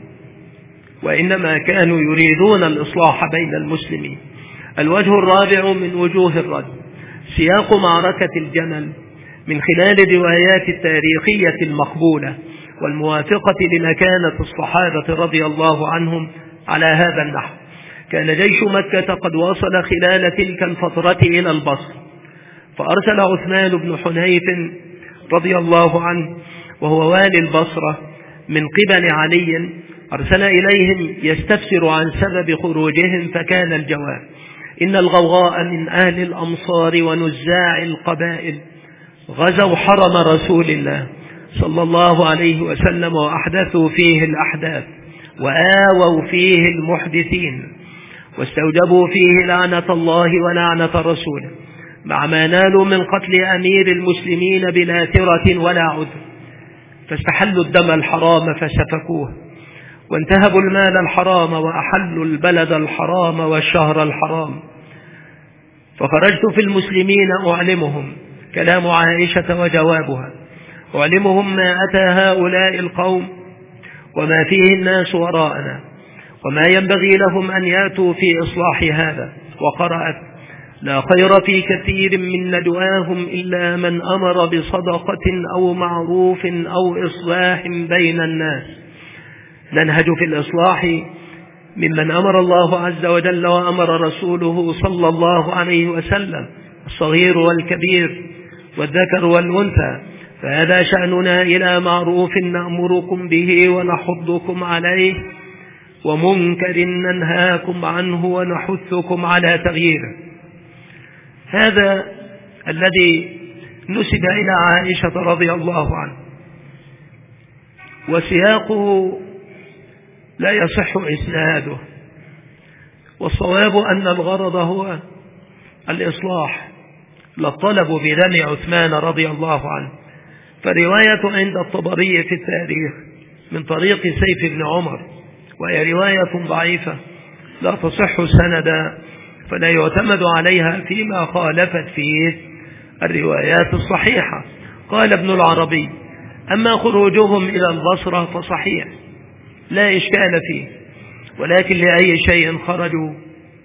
S1: وإنما كانوا يريدون الإصلاح بين المسلمين. الوجه الرابع من وجوه الرد سياق معركة الجمل من خلال الروايات التاريخية المقبولة والموافقة لمكانة الصحابة رضي الله عنهم على هذا النحو. كان جيش مكة قد وصل خلال تلك الفترة إلى البصر، فأرسل عثمان بن حنيف رضي الله عنه وهو والي البصرة من قبل علي، أرسل إليهم يستفسر عن سبب خروجهم، فكان الجواب: إن الغوغاء من أهل الأمصار ونزاع القبائل غزوا حرم رسول الله صلى الله عليه وسلم وأحدثوا فيه الأحداث وآووا فيه المحدثين، واستوجبوا فيه لعنة الله ولعنة رسوله، مع ما نالوا من قتل أمير المسلمين بلا ثرة ولا عذر، فاستحلوا الدم الحرام فسفكوه، وانتهبوا المال الحرام وأحلوا البلد الحرام والشهر الحرام. فخرجت في المسلمين أعلمهم كلام عائشة وجوابها، أعلمهم ما أتى هؤلاء القوم وما فيه الناس وراءنا، وما ينبغي لهم أن يأتوا في إصلاح هذا. وقرأت: لا خير في كثير من ندواهم إلا من أمر بصدقة أو معروف أو إصلاح بين الناس. ننهج في الإصلاح ممن أمر الله عز وجل وأمر رسوله صلى الله عليه وسلم، الصغير والكبير والذكر والأنثى، فهذا شأننا إلى معروف نأمركم به ونحضكم عليه، ومنكر ننهاكم عنه ونحثكم على تغييره. هذا الذي نسب إلى عائشة رضي الله عنها، وسياقه لا يصح إسناده، والصواب أن الغرض هو الإصلاح لا الطلب بدم عثمان رضي الله عنه. فرواية عند الطبري في التاريخ من طريق سيف بن عمر، وهي رواية ضعيفة لا تصح سندا، فلا يعتمد عليها فيما خالفت فيه الروايات الصحيحة. قال ابن العربي: أما خروجهم إلى البصرة فصحيح لا إشكال فيه، ولكن لأي شيء خرجوا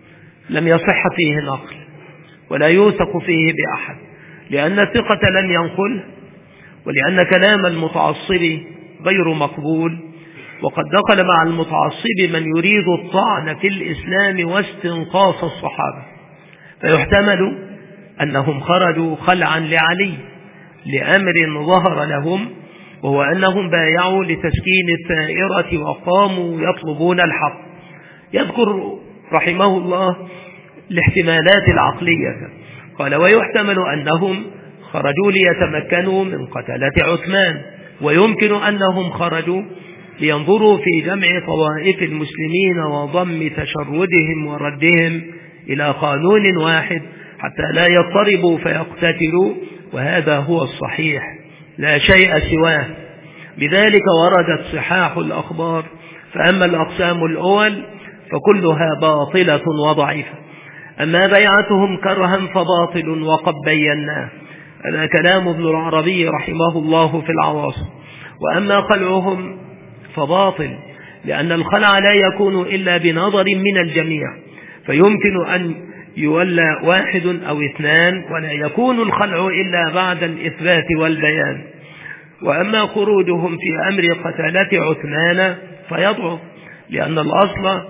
S1: لم يصح فيه نقل ولا يوثق فيه بأحد، لأن الثقة لم ينقل، ولأن كلام المتعصب غير مقبول. وقد دخل مع المتعصب من يريد الطعن في الإسلام واستنقاص الصحابة، فيحتمل أنهم خرجوا خلعا لعلي لأمر ظهر لهم، وهو أنهم بايعوا لتسكين الثائرة وقاموا يطلبون الحق. يذكر رحمه الله الاحتمالات العقلية، قال: ويحتمل أنهم خرجوا ليتمكنوا من قتلة عثمان، ويمكن أنهم خرجوا لينظروا في جمع طوائف المسلمين وضم تشردهم وردهم إلى قانون واحد حتى لا يضطربوا فيقتتلوا، وهذا هو الصحيح لا شيء سواه. بذلك وردت صحاح الأخبار. فأما الأقسام الأول فكلها باطلة وضعيفة، أما بيعتهم كرها فباطل وقد بيناه، هذا كلام ابن العربي رحمه الله في العواصم. وأما خلعهم فباطل، لأن الخلع لا يكون إلا بنظر من الجميع، فيمكن أن يولى واحد أو اثنان، ولا يكون الخلع إلا بعد الإثبات والبيان. وأما خروجهم في أمر قتلة عثمان فيضعف، لأن الأصل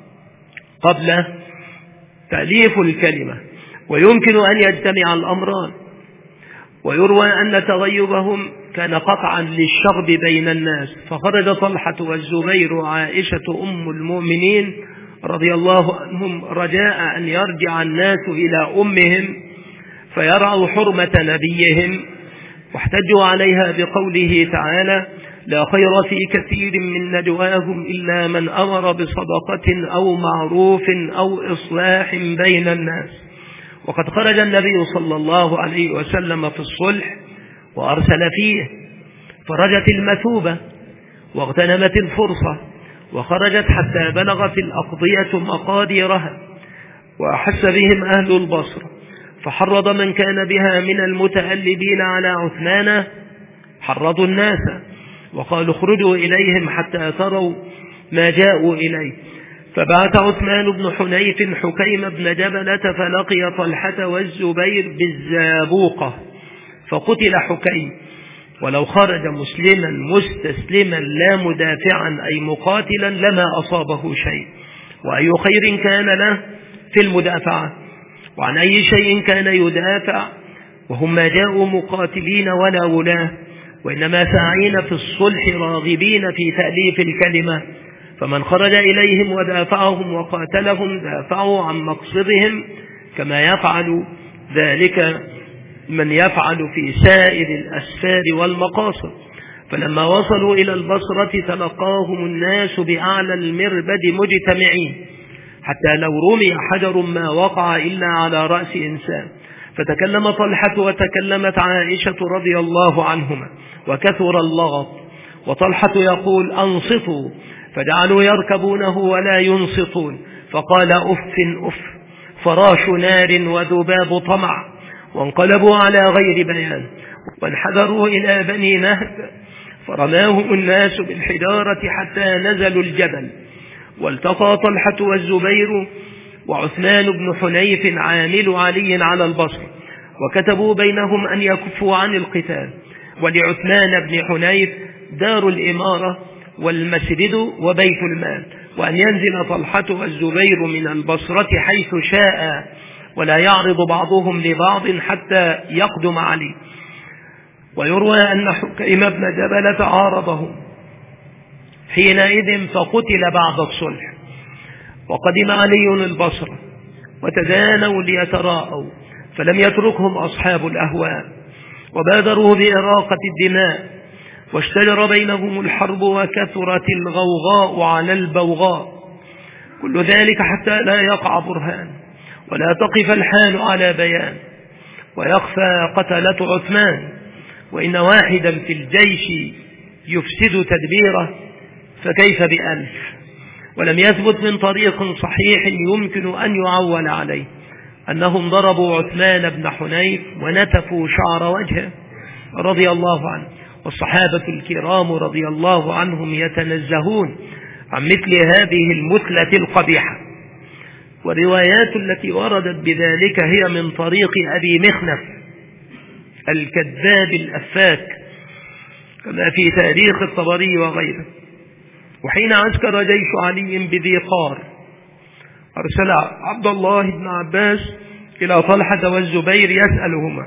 S1: قبل تأليف الكلمة، ويمكن أن يجتمع الأمران. ويروى أن تغيبهم كان قطعا للشغب بين الناس، فخرج طلحة والزبير وعائشة أم المؤمنين رضي الله عنهم رجاء أن يرجع الناس إلى أمهم فيرعوا حرمة نبيهم، واحتجوا عليها بقوله تعالى: لا خير في كثير من نجواهم إلا من أمر بصدقة أو معروف أو إصلاح بين الناس. وقد خرج النبي صلى الله عليه وسلم في الصلح وأرسل فيه، فرجت المثوبة واغتنمت الفرصة، وخرجت حتى بلغت الأقضية مقاديرها، وأحس بهم أهل البصر، فحرض من كان بها من المتألبين على عثمان، حرضوا الناس وقالوا: اخرجوا إليهم حتى تروا ما جاءوا إليه. فبعث عثمان بن حنيف حكيم بن جبلة فلقي طلحة والزبير بالزابوقة فقتل حكيم. ولو خرج مسلما مستسلما لا مدافعا أي مقاتلا لما أصابه شيء، وأي خير كان له في المدافعة، وعن أي شيء كان يدافع، وهم ما جاءوا مقاتلين ولا ولاة، وإنما ساعين في الصلح راغبين في تأليف الكلمة. فمن خرج إليهم ودافعهم وقاتلهم دافعوا عن مقصدهم، كما يفعل ذلك من يفعل في سائر الأسفار والمقاصد. فلما وصلوا إلى البصرة تلقاهم الناس بأعلى المربد مجتمعين، حتى لو رمي حجر ما وقع إلا على رأس إنسان. فتكلم طلحة وتكلمت عائشة رضي الله عنهما، وكثر اللغط، وطلحة يقول: أنصتوا، فجعلوا يركبونه ولا ينصتون، فقال: أف أف، فراش نار وذباب طمع، وانقلبوا على غير بيان، وانحدروا إلى بني نهب، فرماهم الناس بالحجارة حتى نزلوا الجبل. والتقى طلحة والزبير وعثمان بن حنيف عامل علي على البصر، وكتبوا بينهم أن يكفوا عن القتال، ولعثمان بن حنيف دار الإمارة والمسجد وبيت المال، وأن ينزل طلحة والزبير من البصرة حيث شاء، ولا يعرض بعضهم لبعض حتى يقدم علي. ويروى أن حكيم بن جبلة عارضهم حينئذ فقتل بعد الصلح. وقدم علي البصرة وتدانوا ليتراءوا، فلم يتركهم أصحاب الأهواء، وبادروا بإراقة الدماء، واشتجر بينهم الحرب، وكثرت الغوغاء على البوغاء، كل ذلك حتى لا يقع برهان ولا تقف الحال على بيان، ويخفى قتلة عثمان، وإن واحدا في الجيش يفسد تدبيره فكيف بألف. ولم يثبت من طريق صحيح يمكن أن يعول عليه أنهم ضربوا عثمان بن حنيف ونتفوا شعر وجهه رضي الله عنه. والصحابة الكرام رضي الله عنهم يتنزهون عن مثل هذه المثلة القبيحة. والروايات التي وردت بذلك هي من طريق أبي مخنف الكذاب الأفاك كما في تاريخ الطبري وغيره. وحين عسكر جيش علي بذي قار أرسل عبد الله بن عباس إلى طلحة والزبير يسألهما: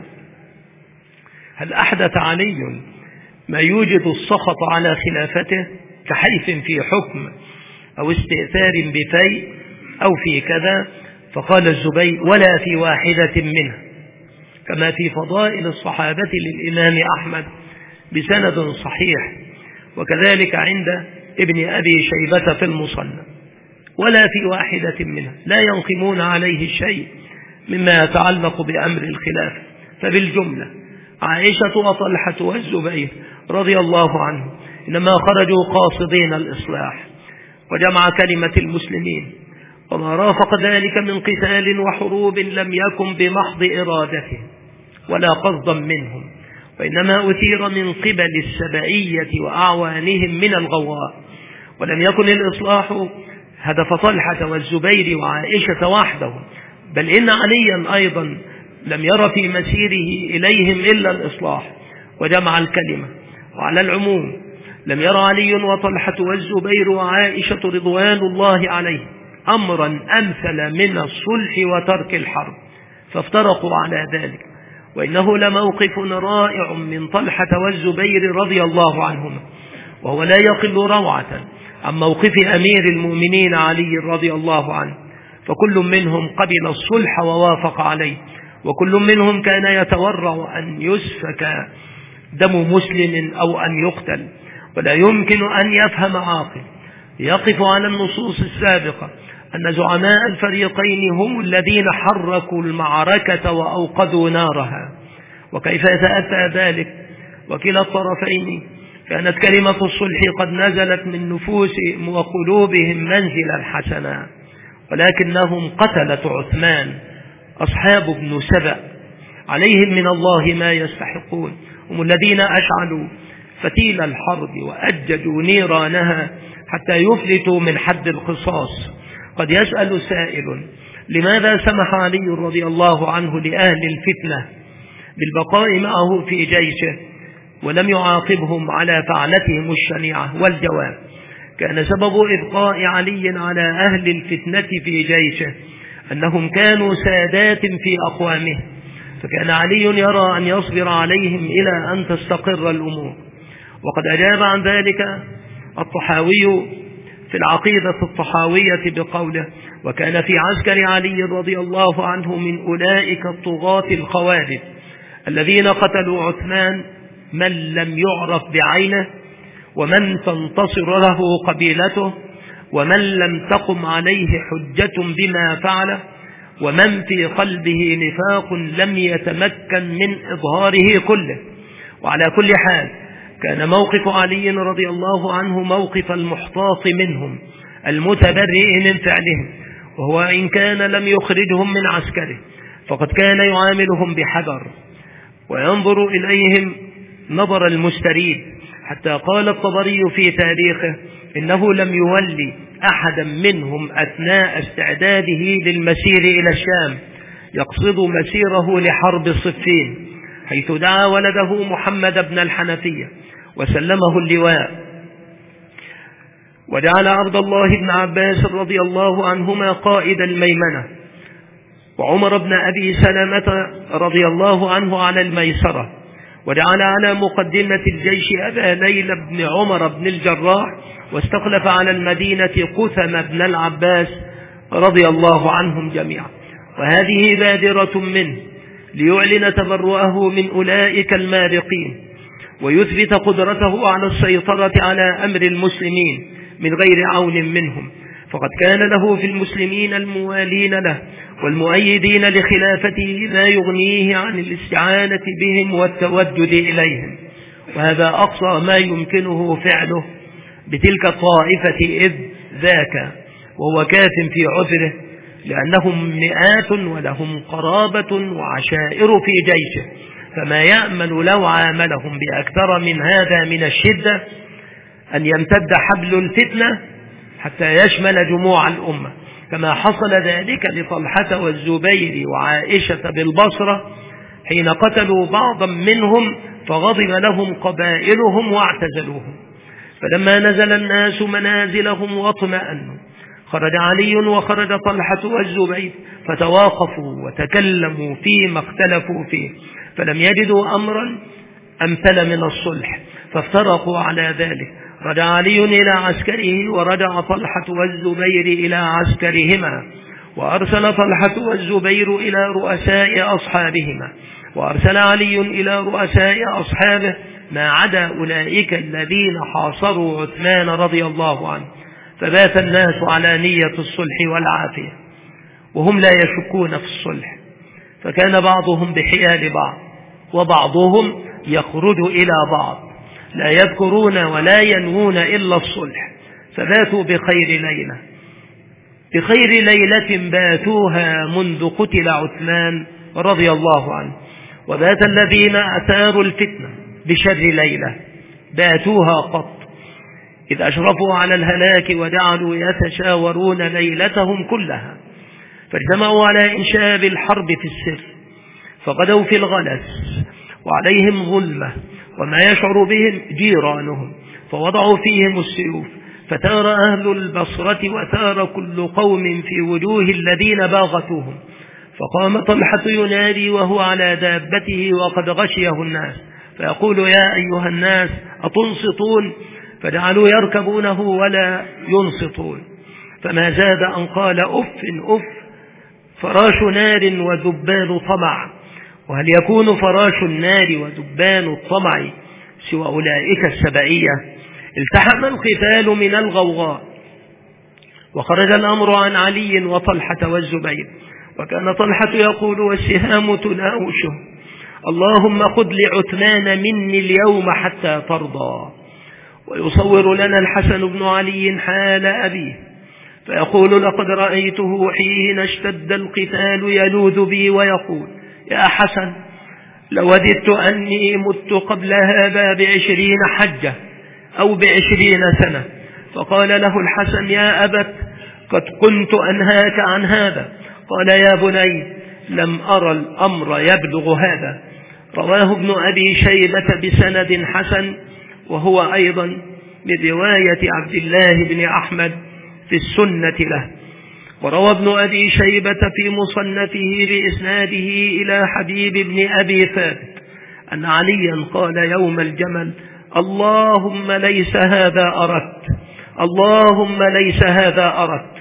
S1: هل أحدث علي ما يوجد السخط على خلافته كحيف في حكم أو استئثار بفيء أو في كذا؟ فقال الزبير: ولا في واحدة منها، كما في فضائل الصحابة للإمام أحمد بسند صحيح، وكذلك عند ابن أبي شيبة في المصنف. ولا في واحدة منها، لا ينقمون عليه شيء مما يتعلق بأمر الخلافة. فبالجملة عائشة وطلحة والزبير رضي الله عنهم إنما خرجوا قاصدين الإصلاح وجمع كلمة المسلمين، وما رافق ذلك من قتال وحروب لم يكن بمحض إرادته ولا قصدا منهم، وإنما أثير من قبل السبعية وأعوانهم من الغواء. ولم يكن الإصلاح هدف طلحة والزبير وعائشة وحدهم، بل إن عليا أيضا لم ير في مسيره إليهم إلا الإصلاح وجمع الكلمة. وعلى العموم لم ير علي وطلحة والزبير وعائشة رضوان الله عليهم أمرا أمثل من الصلح وترك الحرب، فافترقوا على ذلك. وإنه لموقف رائع من طلحة والزبير رضي الله عنهما، وهو لا يقل روعة عن موقف أمير المؤمنين علي رضي الله عنه، فكل منهم قبل الصلح ووافق عليه، وكل منهم كان يتورع أن يسفك دم مسلم أو أن يقتل. ولا يمكن أن يفهم عاقل يقف على النصوص السابقة أن زعماء الفريقين هم الذين حركوا المعركة وأوقدوا نارها. وكيف يتأتى ذلك؟ وكلا الطرفين كانت كلمة الصلح قد نزلت من نفوسهم وقلوبهم منزلا حسنا، ولكنهم قتلة عثمان أصحاب ابن سبأ عليهم من الله ما يستحقون، هم الذين أشعلوا فتيل الحرب وأججوا نيرانها حتى يفلتوا من حد القصاص. قد يسأل سائل: لماذا سمح علي رضي الله عنه لأهل الفتنة بالبقاء معه في جيشه ولم يعاقبهم على فعلتهم الشنيعة؟ والجواب: كان سبب إبقاء علي على أهل الفتنة في جيشه أنهم كانوا سادات في أقوامه، فكان علي يرى أن يصبر عليهم إلى أن تستقر الأمور. وقد أجاب عن ذلك الطحاوي في العقيدة الطحاوية بقوله: وكان في عسكر علي رضي الله عنه من أولئك الطغاة الخوارج الذين قتلوا عثمان من لم يعرف بعينه، ومن تنتصر له قبيلته، ومن لم تقم عليه حجة بما فعل، ومن في قلبه نفاق لم يتمكن من إظهاره كله. وعلى كل حال كان موقف علي رضي الله عنه موقف المحتاط منهم المتبرئ من فعلهم، وهو إن كان لم يخرجهم من عسكره فقد كان يعاملهم بحذر وينظر إليهم نظر المستريب، حتى قال الطبري في تاريخه: إنه لم يولي أحدا منهم أثناء استعداده للمسير إلى الشام يقصد مسيره لحرب صفين، حيث دعا ولده محمد بن الحنفية وسلمه اللواء، وجعل عبد الله بن عباس رضي الله عنهما قائد الميمنة، وعمر بن أبي سلمة رضي الله عنه على الميسرة، وجعل على مقدمة الجيش أبا ليلى بن عمر بن الجراح، واستخلف على المدينة قثم بن العباس رضي الله عنهم جميعا. وهذه بادرة منه ليعلن تبرؤه من أولئك المارقين ويثبت قدرته على السيطرة على أمر المسلمين من غير عون منهم، فقد كان له في المسلمين الموالين له والمؤيدين لخلافته ما يغنيه عن الاستعانة بهم والتودد إليهم، وهذا أقصى ما يمكنه فعله بتلك الطائفة إذ ذاك، وهو كاف في عذره لأنهم مئات ولهم قرابة وعشائر في جيشه، فما يأمن لو عاملهم بأكثر من هذا من الشدة أن يمتد حبل الفتنة حتى يشمل جموع الأمة. كما حصل ذلك لطلحة والزبير وعائشة بالبصرة حين قتلوا بعضا منهم فغضب لهم قبائلهم واعتزلوهم. فلما نزل الناس منازلهم واطمأنوا خرج علي وخرج طلحة والزبير فتواقفوا وتكلموا فيما اختلفوا فيه، فلم يجدوا أمرا أمثل من الصلح فافترقوا على ذلك. رجع علي إلى عسكره ورجع طلحة والزبير إلى عسكرهما، وأرسل طلحة والزبير إلى رؤساء أصحابهما، وأرسل علي إلى رؤساء أصحابه ما عدا أولئك الذين حاصروا عثمان رضي الله عنه. فبات الناس على نية الصلح والعافية وهم لا يشكون في الصلح، فكان بعضهم بحيال بعض وبعضهم يخرج إلى بعض لا يذكرون ولا ينوون إلا الصلح. فباتوا بخير ليلة بخير ليلة باتوها منذ قتل عثمان رضي الله عنه، وبات الذين أثاروا الفتنة بشر ليلة باتوها قط، إذ أشرفوا على الهلاك وجعلوا يتشاورون ليلتهم كلها، فاجتمعوا على إنشاب الحرب في السر، فغدوا في الغلس وعليهم ظلمة وما يشعر بهم جيرانهم، فوضعوا فيهم السيوف، فتار أهل البصرة وتار كل قوم في وجوه الذين باغتوهم. فقام طلحة ينادي وهو على دابته وقد غشيه الناس، فيقول يا أيها الناس أتنصتون؟ فجعلوا يركبونه ولا ينصتون، فما زاد أن قال أف أف فراش نار وذبان طمع، وهل يكون فراش النار وذبان الطمع سوى أولئك السبعية؟ التحم القتال من الغوغاء، وخرج الأمر عن علي وطلحة والزبير، وكان طلحة يقول والسهام تناوشه اللهم خذ لعثمان مني اليوم حتى ترضى. ويصور لنا الحسن بن علي حال أبيه فيقول لقد رأيته حين اشتد القتال يلوذ بي ويقول يا حسن لوددت أني مت قبل هذا بعشرين حجة أو بعشرين سنة. فقال له الحسن يا أبت قد كنت أنهاك عن هذا. قال يا بني لم أرى الأمر يبلغ هذا. رواه ابن أبي شيبة بسند حسن، وهو أيضا من رواية عبد الله بن أحمد في السنة له. وروى ابن أبي شيبة في مصنفه بإسناده إلى حبيب بن أبي ثابت أن عليا قال يوم الجمل اللهم ليس هذا أردت، اللهم ليس هذا أردت.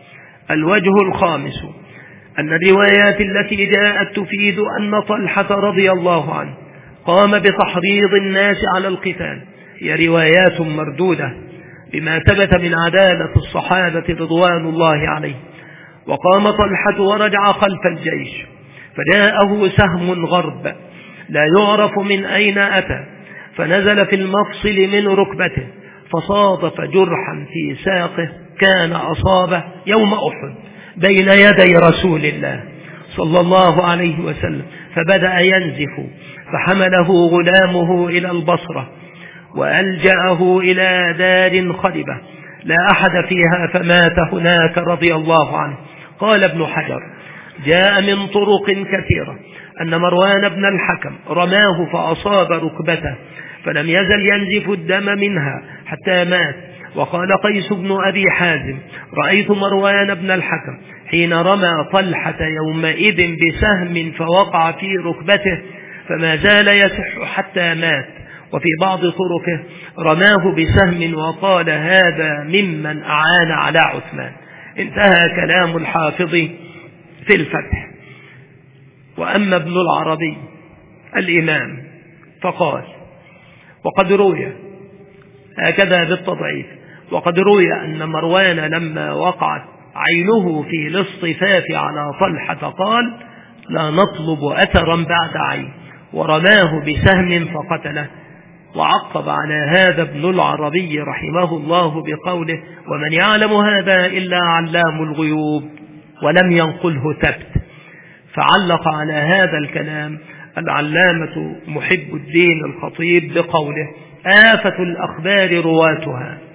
S1: الوجه الخامس أن الروايات التي جاءت تفيد أن طلحة رضي الله عنه قام بتحريض الناس على القتال هي روايات مردودة بما ثبت من عدالة الصحابة رضوان الله عليه. وقام طلحة ورجع خلف الجيش، فجاءه سهم غرب لا يعرف من أين أتى، فنزل في المفصل من ركبته فصادف جرحا في ساقه كان أصابه يوم أحد بين يدي رسول الله صلى الله عليه وسلم، فبدأ ينزف، فحمله غلامه إلى البصرة وألجأه إلى دار خربة لا أحد فيها فمات هناك رضي الله عنه. قال ابن حجر جاء من طرق كثيرة أن مروان بن الحكم رماه فأصاب ركبته فلم يزل ينزف الدم منها حتى مات. وقال قيس بن أبي حازم رأيت مروان بن الحكم حين رمى طلحة يومئذ بسهم فوقع في ركبته فما زال يسح حتى مات. وفي بعض طرقه رماه بسهم وقال هذا ممن أعان على عثمان. انتهى كلام الحافظ في الفتح. وأما ابن العربي الإمام فقال وقد روي هكذا بالتضعيف وقد روي أن مروان لما وقعت عينه في الاصطفاف على طلحة قال لا نطلب أثرا بعد عين ورماه بسهم فقتله. وعقب على هذا ابن العربي رحمه الله بقوله ومن يعلم هذا إلا علام الغيوب ولم ينقله ثبت. فعلق على هذا الكلام العلامة محب الدين الخطيب بقوله آفة الأخبار رواتها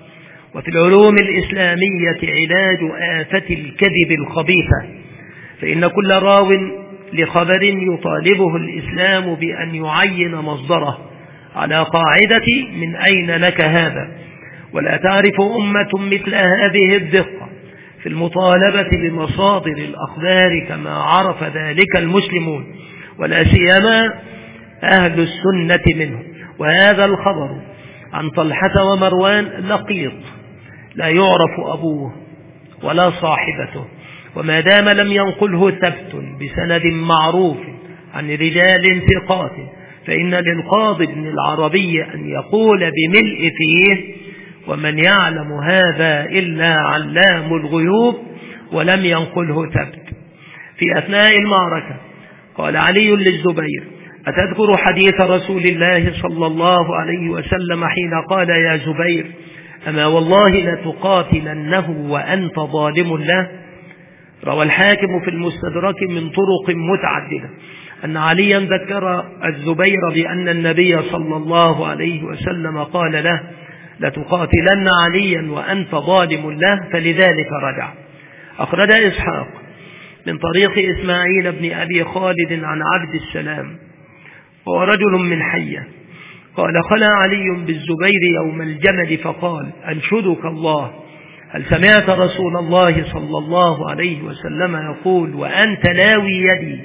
S1: وفي العلوم الإسلامية علاج آفة الكذب الخبيثة، فإن كل راو لخبر يطالبه الإسلام بأن يعين مصدره على قاعدة من أين لك هذا، ولا تعرف أمة مثل هذه الدقة في المطالبة بمصادر الأخبار كما عرف ذلك المسلمون، ولا سيما أهل السنة منهم. وهذا الخبر عن طلحة ومروان لقيط لا يعرف أبوه ولا صاحبته، وما دام لم ينقله ثبت بسند معروف عن رجال ثقات فإن للقاضي ابن العربي أن يقول بملء فيه: ومن يعلم هذا إلا علام الغيوب، ولم ينقله ثبت. في أثناء المعركة قال علي للزبير: أتذكر حديث رسول الله صلى الله عليه وسلم حين قال: يا زبير أما والله لتقاتلنه وأنت ظالم له؟ روى الحاكم في المستدرك من طرق متعددة أن عليا ذكر الزبير بأن النبي صلى الله عليه وسلم قال له: لتقاتلن عليا وأنت ظالم له، فلذلك رجع. أخرج إسحاق من طريق إسماعيل بن أبي خالد عن عبد السلام وهو رجل من حية قال: خلا علي بالزبير يوم الجمل فقال: أنشدك الله، هل سمعت رسول الله صلى الله عليه وسلم يقول وأنت لاوي يدي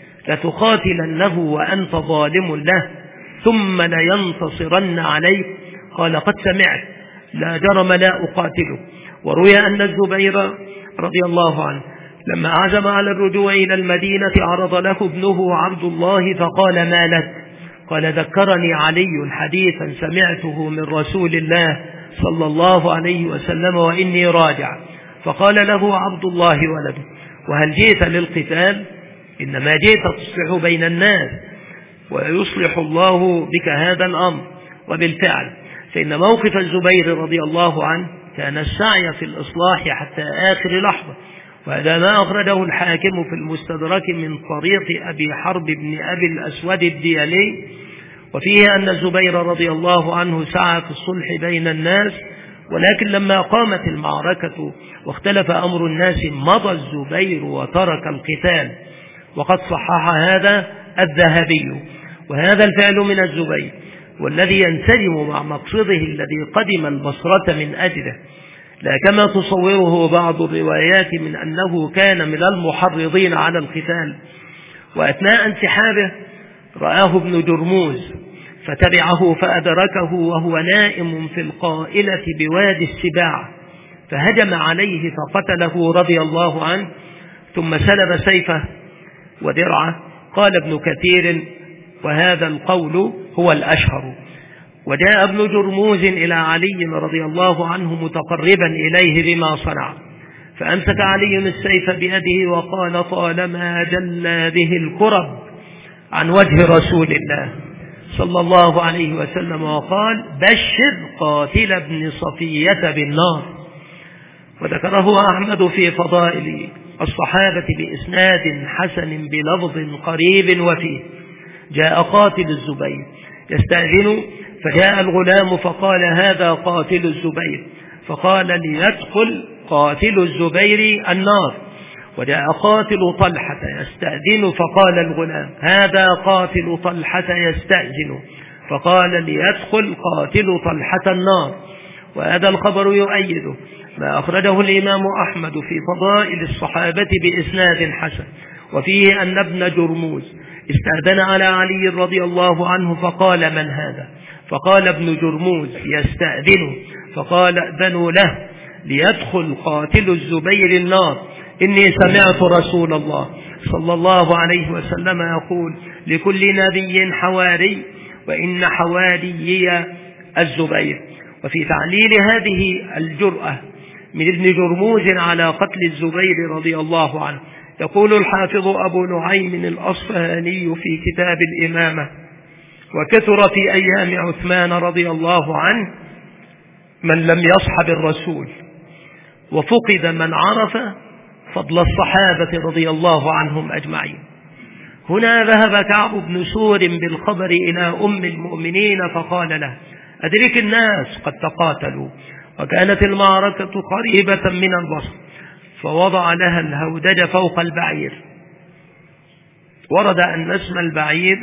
S1: لتقاتلنه وأنت ظالم له ثم لينتصرن عليك؟ قال: قد سمعت، لا جرم لا أقاتله. وروي أن الزبير رضي الله عنه لما عزم على الرجوع إلى المدينة عرض له ابنه عبد الله فقال: ما لك؟ قال: ذكرني علي حديثا سمعته من رسول الله صلى الله عليه وسلم وإني راجع. فقال له عبد الله ولده: وهل جئت للقتال؟ إنما جئت تصلح بين الناس ويصلح الله بك هذا الأمر. وبالفعل فإن موقف الزبير رضي الله عنه كان السعي في الإصلاح حتى آخر لحظة، وهذا ما أخرجه الحاكم في المستدرك من طريق أبي حرب بن أبي الأسود الديالي، وفيه أن الزبير رضي الله عنه سعى في الصلح بين الناس، ولكن لما قامت المعركة واختلف أمر الناس مضى الزبير وترك القتال، وقد صحح هذا الذهبي. وهذا الفعل من الزبير والذي ينسجم مع مقصده الذي قدم البصرة من أجله، لا كما تصوره بعض الروايات من أنه كان من المحرضين على القتال. وأثناء انسحابه رآه ابن جرموز فتبعه فأدركه وهو نائم في القائلة بوادي السباع، فهجم عليه فقتله رضي الله عنه، ثم سلب سيفه ودرعه. قال ابن كثير: وهذا القول هو الأشهر. وجاء ابن جرموز إلى علي رضي الله عنه متقربا إليه بما صنع، فأمسك علي السيف بيده وقال: طالما جل به الكرب عن وجه رسول الله صلى الله عليه وسلم، وقال: بشر قاتل ابن صفية بالنار. وذكره أحمد في فضائل الصحابة بإسناد حسن بلفظ قريب وفيه: جاء قاتل الزبير يستأذن فجاء الغلام فقال: هذا قاتل الزبير، فقال: ليدخل قاتل الزبير النار. وجاء قاتل طلحة يستأذن فقال الغلام: هذا قاتل طلحة يستأذن، فقال: ليدخل قاتل طلحة النار. وهذا الخبر يؤيده ما أخرجه الإمام أحمد في فضائل الصحابة بإسناد حسن، وفيه أن ابن جرموز استأذن على علي رضي الله عنه فقال: من هذا؟ فقال ابن جرموز: يستأذن. فقال: أذنوا له ليدخل قاتل الزبير النار، إني سمعت رسول الله صلى الله عليه وسلم يقول: لكل نبي حواري، وإن حواريي الزبير. وفي تعليل هذه الجرأة من ابن جرموز على قتل الزبير رضي الله عنه يقول الحافظ أبو نعيم الأصفهاني في كتاب الإمامة: وكثر في أيام عثمان رضي الله عنه من لم يصحب الرسول، وفقد من عرف فضل الصحابة رضي الله عنهم أجمعين. هنا ذهب كعب بن سور بالخبر إلى أم المؤمنين فقال له: أدرك الناس قد تقاتلوا وكانت المعركة قريبة من البصر، فوضع لها الهودج فوق البعير. ورد أن اسم البعير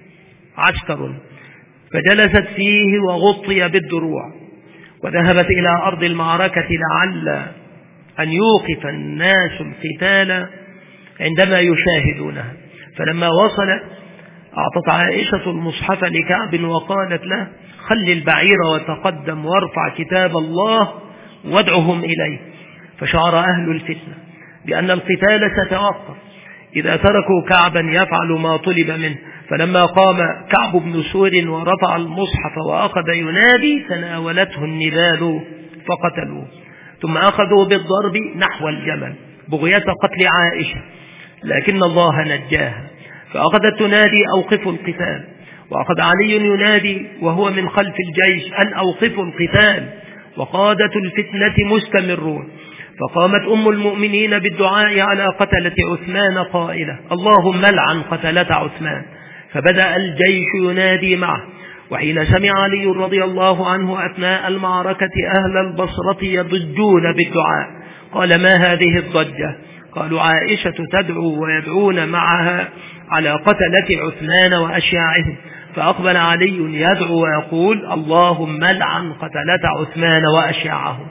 S1: عسكر، فجلست فيه وغطي بالدروع، وذهبت إلى أرض المعركة لعل أن يوقف الناس القتال عندما يشاهدونها. فلما وصلت أعطت عائشة المصحف لكعب وقالت له: خل البعير وتقدم وارفع كتاب الله وادعهم إليه. فشعر أهل الفتنة بأن القتال ستوقف إذا تركوا كعبا يفعل ما طلب منه. فلما قام كعب بن سور ورفع المصحف وأخذ ينادي تناولته النبال فقتلوه، ثم أخذوا بالضرب نحو الجمل بغية قتل عائشة، لكن الله نجاها، فأخذت تنادي: أوقفوا القتال. وأخذ علي ينادي وهو من خلف الجيش: أن أوقفوا القتال، وقادة الفتنة مستمرون. فقامت أم المؤمنين بالدعاء على قتلة عثمان قائلة: اللهم لعن قتلة عثمان. فبدأ الجيش ينادي معه. وحين سمع علي رضي الله عنه أثناء المعركة أهل البصرة يضجون بالدعاء قال: ما هذه الضجة؟ قالوا: عائشة تدعو ويدعون معها على قتلة عثمان وأشياعهم. فأقبل علي يدعو ويقول: اللهم لعن قتلة عثمان وأشياعهم.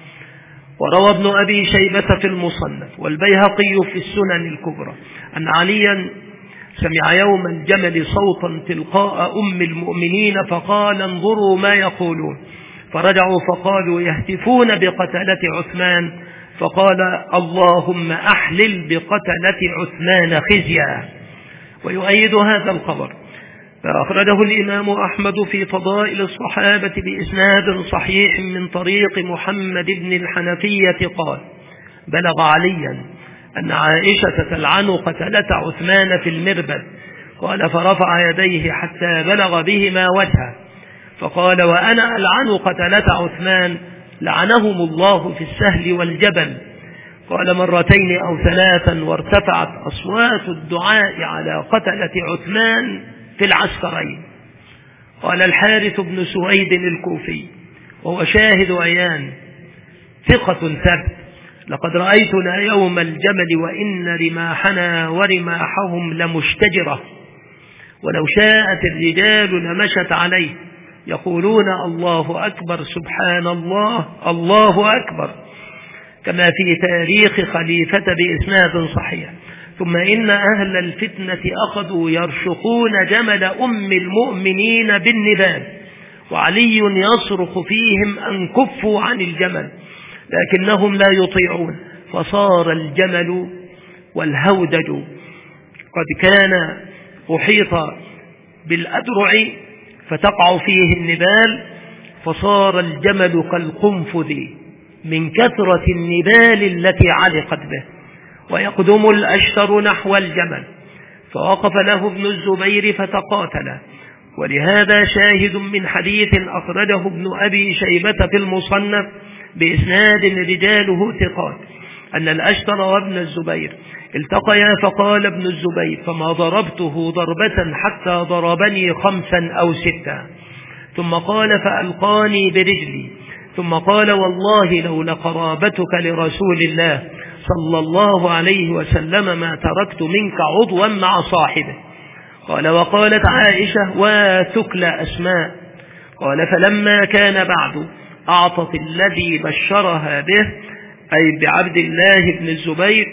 S1: وروى ابن أبي شيبة في المصنف والبيهقي في السنن الكبرى أن عليا سمع يوم الجمل صوتا تلقاء أم المؤمنين فقال: انظروا ما يقولون. فرجعوا فقالوا: يهتفون بقتلة عثمان. فقال: اللهم أحلل بقتلة عثمان خزيا. ويؤيد هذا الخبر فأخرجه الإمام أحمد في فضائل الصحابة بإسناد صحيح من طريق محمد بن الحنفية قال: بلغ عليا أن عائشة تلعن قتلة عثمان في المربد. قال: فرفع يديه حتى بلغ بهما وجهه، فقال: وأنا ألعن قتلة عثمان لعنهم الله في السهل والجبل. قال: مرتين أو ثلاثا، وارتفعت أصوات الدعاء على قتلة عثمان في العسكرين. قال الحارث بن سويد الكوفي وهو شاهد عيان ثقة ثبت: لقد رأيتنا يوم الجمل وإن رماحنا ورماحهم لمشتجرة، ولو شاءت الرجال لمشت عليه، يقولون: الله أكبر، سبحان الله، الله أكبر، كما في تاريخ خليفة بإسناد صحيح. ثم إن أهل الفتنة أخذوا يرشقون جمل أم المؤمنين بالنبال، وعلي يصرخ فيهم أن كفوا عن الجمل، لكنهم لا يطيعون، فصار الجمل والهودج قد كان أحيط بالأدرع فتقع فيه النبال، فصار الجمل كالقنفذ من كثرة النبال التي علقت به. ويقدم الأشتر نحو الجمل، فوقف له ابن الزبير فتقاتل. ولهذا شاهد من حديث أخرجه ابن أبي شيبة في المصنف بإسناد رجاله ثقات أن الأشتر وابن الزبير التقيا، فقال ابن الزبير: فما ضربته ضربة حتى ضربني خمسا أو ستا. ثم قال: فألقاني برجلي. ثم قال: والله لولا قرابتك لرسول الله صلى الله عليه وسلم ما تركت منك عضوا مع صاحبه. قال: وقالت عائشة: وثكل أسماء. قال: فلما كان بعد أعطت الذي بشرها به، أي بعبد الله بن الزبير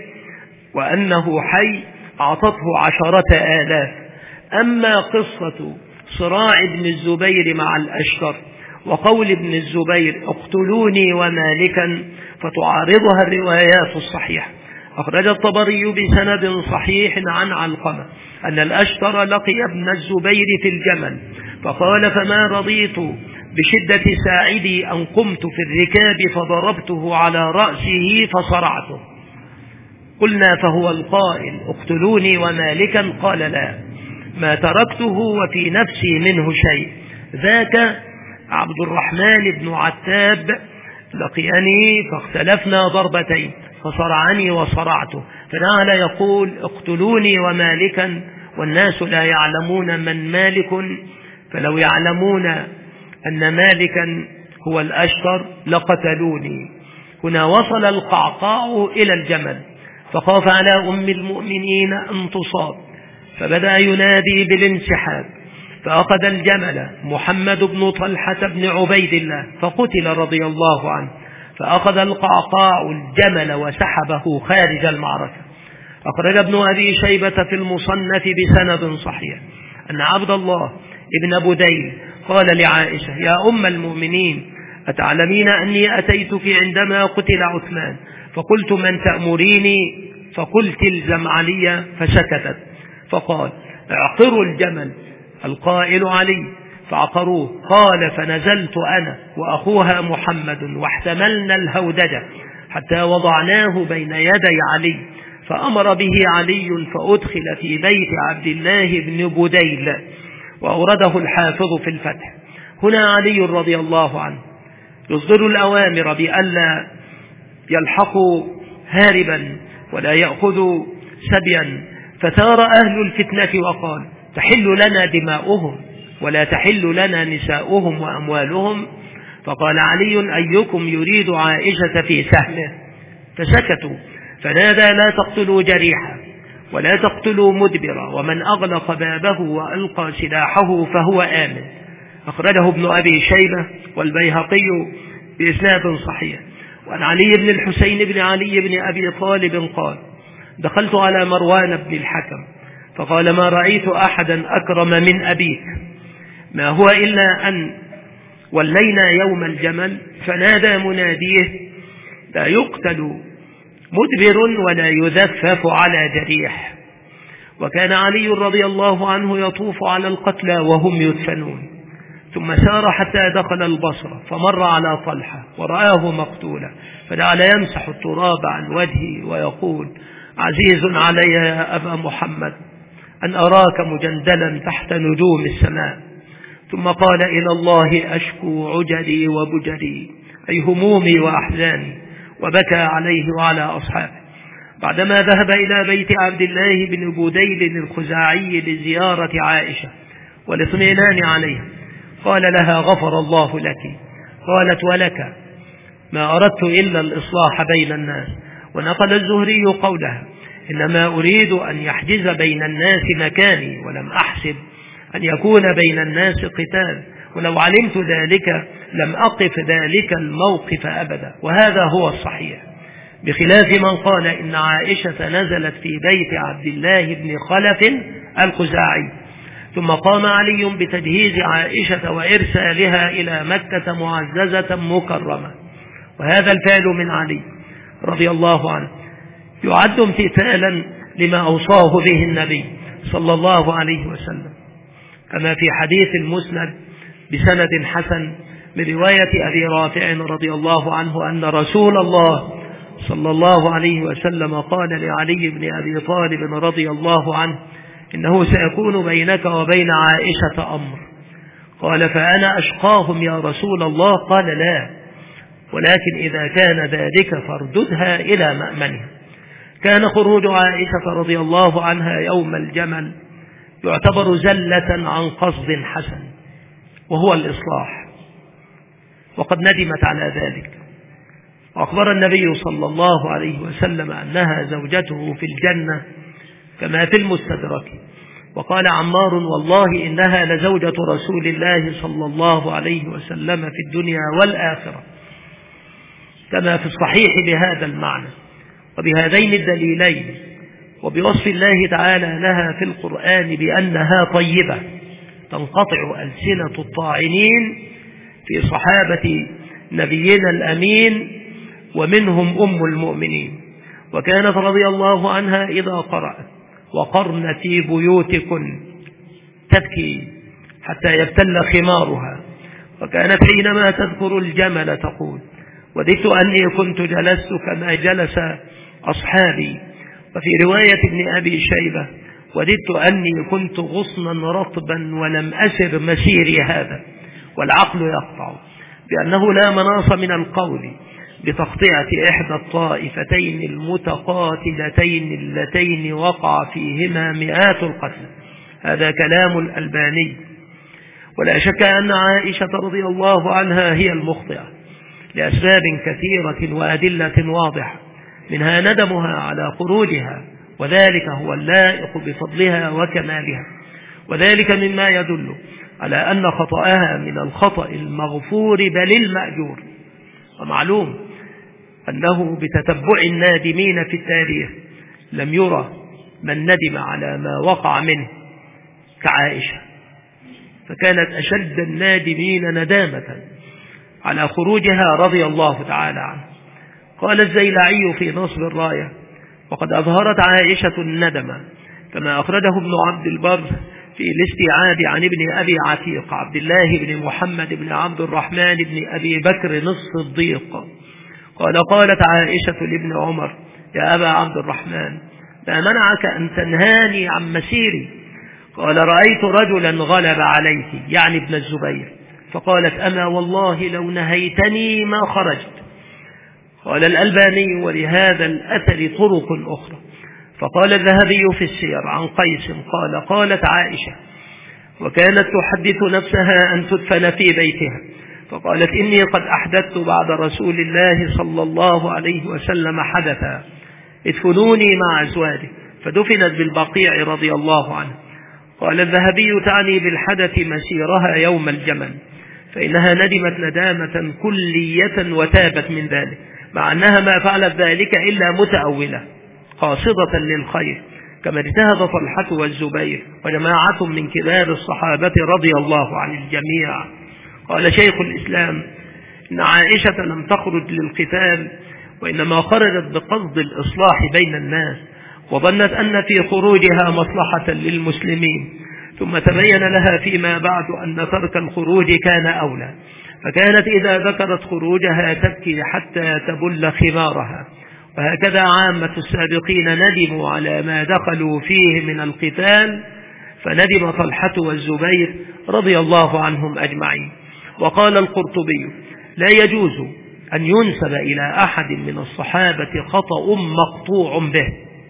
S1: وأنه حي، أعطته عشرة آلاف. أما قصة صراع ابن الزبير مع الأشتر وقول ابن الزبير: اقتلوني ومالكا، فتعارضها الروايات الصحيحة. أخرج الطبري بسند صحيح عن علقمة أن الأشتر لقي ابن الزبير في الجمل، فقال: فما رضيت بشدة ساعدي أن قمت في الركاب فضربته على رأسه فصرعته. قلنا: فهو القائل اقتلوني ومالكا؟ قال: لا، ما تركته وفي نفسي منه شيء. ذاك عبد الرحمن بن عتاب لقيني فاختلفنا ضربتين فصرعني وصرعته، فنعل يقول: اقتلوني ومالكا، والناس لا يعلمون من مالك، فلو يعلمون أن مالكا هو الأشطر لقتلوني. هنا وصل القعقاع إلى الجمل فخاف على أم المؤمنين أن تصاب، فبدأ ينادي بالانسحاب، فأخذ الجمل محمد بن طلحة بن عبيد الله فقتل رضي الله عنه. فأخذ القعقاع الجمل وسحبه خارج المعركة. أخرج ابن أبي شيبة في المصنف بسند صحيح أن عبد الله ابن بديل قال لعائشة: يا أم المؤمنين، أتعلمين أني أتيتك عندما قتل عثمان فقلت: من تأمريني؟ فقلت: الزم علي. فسكتت. فقال: اعقروا الجمل. القائل علي، فعقروه. قال: فنزلت أنا وأخوها محمد واحتملنا الهودجة حتى وضعناه بين يدي علي، فأمر به علي فأدخل في بيت عبد الله بن بديل، وأورده الحافظ في الفتح. هنا علي رضي الله عنه يصدر الأوامر بألا يلحقوا هاربا ولا يأخذوا سبيا، فثار أهل الفتنة وقال: تحل لنا دماؤهم ولا تحل لنا نساؤهم وأموالهم. فقال علي: أيكم يريد عائشة في سهمه؟ فسكتوا. فنادى: لا تقتلوا جريحا ولا تقتلوا مدبرا، ومن أغلق بابه وألقى سلاحه فهو آمن. أخرجه ابن أبي شيبة والبيهقي بإسناد صحيح. وعن علي بن الحسين بن علي بن أبي طالب قال: دخلت على مروان بن الحكم فقال: ما رأيت أحدا أكرم من أبيك، ما هو إلا أن ولينا يوم الجمل فنادى مناديه: لا يقتل مدبر ولا يذفف على جريح. وكان علي رضي الله عنه يطوف على القتلى وهم يدفنون، ثم سار حتى دخل البصرة فمر على طلحة ورآه مقتولا، فجعل يمسح التراب عن وجهه ويقول: عزيز علي يا أبا محمد أن أراك مجندلا تحت نجوم السماء. ثم قال: إلى الله أشكو عجلي وبجلي، أي همومي وأحزاني، وبكى عليه وعلى أصحابه. بعدما ذهب إلى بيت عبد الله بن بديل الخزاعي لزيارة عائشة والاطمئنان عليها، قال لها: غفر الله لك. قالت: ولك، ما أردت إلا الإصلاح بين الناس. ونقل الزهري قولها: إنما أريد أن يحجز بين الناس مكاني، ولم أحسب أن يكون بين الناس قتال، ولو علمت ذلك لم أقف ذلك الموقف أبدا. وهذا هو الصحيح، بخلاف من قال إن عائشة نزلت في بيت عبد الله بن خلف الخزاعي، ثم قام علي بتجهيز عائشة وإرسالها إلى مكة معززة مكرمة. وهذا الفعل من علي رضي الله عنه يعد امتثالا لما أوصاه به النبي صلى الله عليه وسلم، كما في حديث المسند بسند حسن من رواية أبي رافع رضي الله عنه أن رسول الله صلى الله عليه وسلم قال لعلي بن أبي طالب رضي الله عنه: إنه سيكون بينك وبين عائشة أمر. قال: فأنا أشقاهم يا رسول الله؟ قال: لا، ولكن إذا كان ذلك فارددها إلى مأمنها. كان خروج عائشة رضي الله عنها يوم الجمل يعتبر زلة عن قصد حسن، وهو الإصلاح، وقد ندمت على ذلك. وأخبر النبي صلى الله عليه وسلم أنها زوجته في الجنة كما في المستدرك. وقال عمار: والله إنها لزوجة رسول الله صلى الله عليه وسلم في الدنيا والآخرة، كما في الصحيح بهذا المعنى وبهذين الدليلين، وبوصف الله تعالى لها في القرآن بأنها طيبة تنقطع ألسنة الطاعنين في صحابة نبينا الأمين، ومنهم أم المؤمنين. وكانت رضي الله عنها إذا قرأت: وقرن في بيوتكن تبكي حتى يبتل خمارها. وكانت حينما تذكر الجمل تقول: وددت أني كنت جلست كما جلس أصحابي. وفي رواية ابن أبي شيبة: وددت أني كنت غصنا رطبا ولم أسر مسيري هذا. والعقل يقطع بأنه لا مناص من القول بتقطيعة إحدى الطائفتين المتقاتلتين اللتين وقع فيهما مئات القتل. هذا كلام الألباني. ولا شك أن عائشة رضي الله عنها هي المخطئة لأسباب كثيرة وأدلة واضحة، منها ندمها على خروجها، وذلك هو اللائق بفضلها وكمالها، وذلك مما يدل على أن خطأها من الخطأ المغفور بل المأجور. ومعلوم أنه بتتبع النادمين في التاريخ لم يرى من ندم على ما وقع منه كعائشة، فكانت أشد النادمين ندامة على خروجها رضي الله تعالى عنه. قال الزيلعي في نصب الراية: وقد أظهرت عائشة الندم كما أخرجه ابن عبد البر في الاستيعاب عن ابن أبي عتيق عبد الله بن محمد بن عبد الرحمن بن أبي بكر الصديق قال: قالت عائشة لابن عمر: يا أبا عبد الرحمن، ما منعك أن تنهاني عن مسيري؟ قال: رأيت رجلا غلب عليك، يعني ابن الزبير. فقالت: أما والله لو نهيتني ما خرجت. قال الألباني: ولهذا الأثر طرق أخرى. فقال الذهبي في السير عن قيس قال: قالت عائشة وكانت تحدث نفسها أن تدفن في بيتها، فقالت: إني قد أحدثت بعد رسول الله صلى الله عليه وسلم حدثا، ادفنوني مع أزواجه، فدفنت بالبقيع رضي الله عنه. قال الذهبي: تعني بالحدث مسيرها يوم الجمل، فإنها ندمت ندامة كلية وتابت من ذلك، مع أنها ما فعلت ذلك إلا متأولة قاصدة للخير، كما اجتهد طلحة والزبير وجماعة من كبار الصحابة رضي الله عن الجميع. قال شيخ الإسلام: إن عائشة لم تخرج للقتال، وإنما خرجت بقصد الإصلاح بين الناس، وظنت أن في خروجها مصلحة للمسلمين، ثم تبين لها فيما بعد أن ترك الخروج كان أولى، فكانت إذا ذكرت خروجها تبكي حتى تبل خمارها. وهكذا عامة السابقين ندموا على ما دخلوا فيه من القتال، فندم طلحة والزبير رضي الله عنهم أجمعين. وقال القرطبي: لا يجوز أن ينسب إلى أحد من الصحابة خطأ مقطوع به،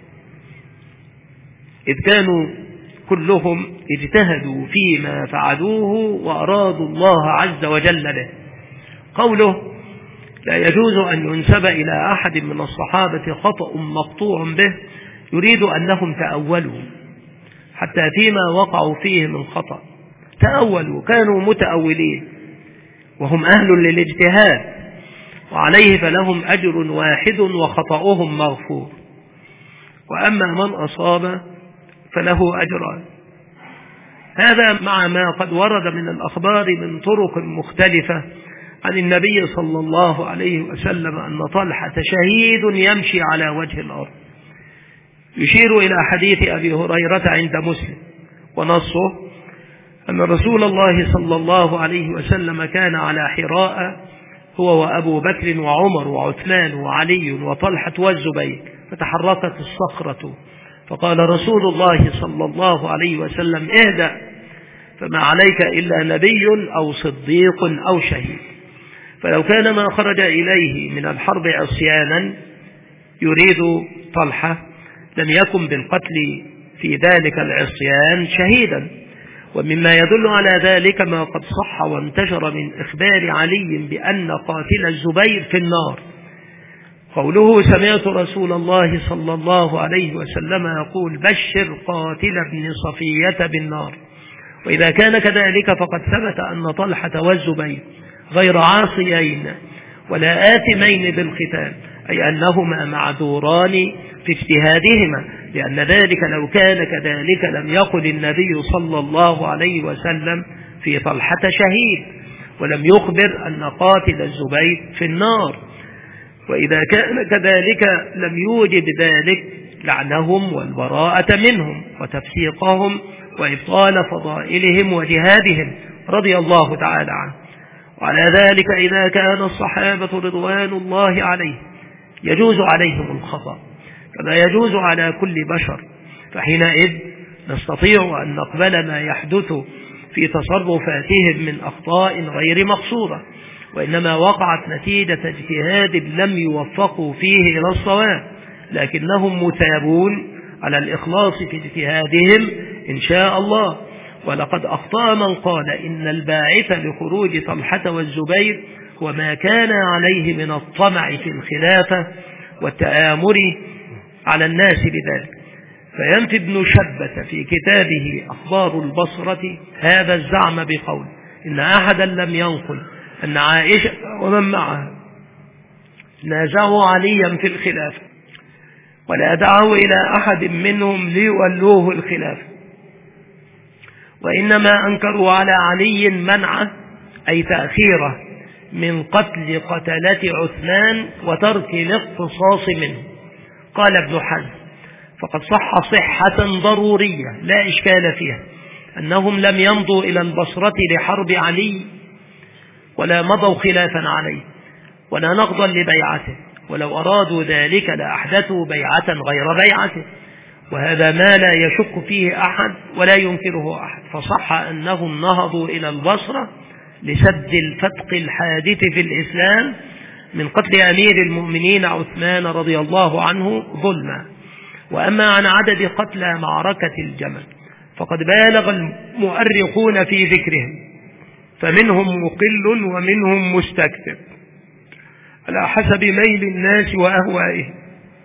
S1: إذ كانوا كلهم اجتهدوا فيما فعلوه وأرادوا الله عز وجل به. قوله لا يجوز أن ينسب إلى أحد من الصحابة خطأ مقطوع به يريد أنهم تأولوا حتى فيما وقعوا فيه من خطأ، تأولوا، كانوا متأولين، وهم أهل للاجتهاد، وعليه فلهم أجر واحد وخطأهم مغفور. وأما من أصاب فله أجران. هذا مع ما قد ورد من الأخبار من طرق مختلفة عن النبي صلى الله عليه وسلم أن طلحة شهيد يمشي على وجه الأرض، يشير إلى حديث أبي هريرة عند مسلم، ونصه أن رسول الله صلى الله عليه وسلم كان على حراء هو وأبو بكر وعمر وعثمان وعلي وطلحة والزبير، فتحركت الصخرة، فقال رسول الله صلى الله عليه وسلم: اهدأ، فما عليك إلا نبي أو صديق أو شهيد. فلو كان ما خرج إليه من الحرب عصيانا يريد طلحة لم يكن بالقتل في ذلك العصيان شهيدا. ومما يدل على ذلك ما قد صح وانتشر من إخبار علي بأن قاتل الزبير في النار، قوله: سمعت رسول الله صلى الله عليه وسلم يقول: بشر قاتل ابن صفية بالنار. وإذا كان كذلك فقد ثبت أن طلحة والزبير غير عاصيين ولا آثمين بالقتال، أي أنهما معذوران في اجتهادهما، لأن ذلك لو كان كذلك لم يقل النبي صلى الله عليه وسلم في طلحة شهيد، ولم يخبر أن قاتل الزبير في النار. وإذا كان كذلك لم يوجب ذلك لعنهم والبراءة منهم وتفسيقهم وإبطال فضائلهم وجهادهم رضي الله تعالى عنه. وعلى ذلك إذا كان الصحابة رضوان الله عليه يجوز عليهم الخطأ كما يجوز على كل بشر، فحينئذ نستطيع أن نقبل ما يحدث في تصرفاتهم من أخطاء غير مقصودة، وإنما وقعت نتيجة اجتهاد لم يوفقوا فيه إلى الصواب، لكنهم متابون على الإخلاص في اجتهادهم إن شاء الله. ولقد أخطأ من قال إن الباعث لخروج طلحة والزبير وما كان عليه من الطمع في الخلافة والتآمر على الناس بذلك. فينفي ابن شبة في كتابه أخبار البصرة هذا الزعم بقول إن أحدا لم ينقل أن عائشة ومن معها نازعوا عليا في الخلافة ولا دعوا إلى أحد منهم ليولوه الخلافة، وإنما أنكروا على علي منعه أي تأخيره من قتل قتلة عثمان وترك الاقتصاص منه. قال ابن حزم فقد صح صحة ضرورية لا إشكال فيها أنهم لم يمضوا إلى البصرة لحرب علي ولا مضوا خلافا عليه ولا نقضا لبيعته، ولو أرادوا ذلك لأحدثوا بيعة غير بيعته، وهذا ما لا يشك فيه أحد ولا ينكره أحد. فصح أنهم نهضوا إلى البصرة لسد الفتق الحادث في الإسلام من قتل أمير المؤمنين عثمان رضي الله عنه ظلما. وأما عن عدد قتلى معركة الجمل فقد بالغ المؤرخون في ذكرهم، فمنهم مقل ومنهم مستكثر على حسب ميل الناس وأهوائهم.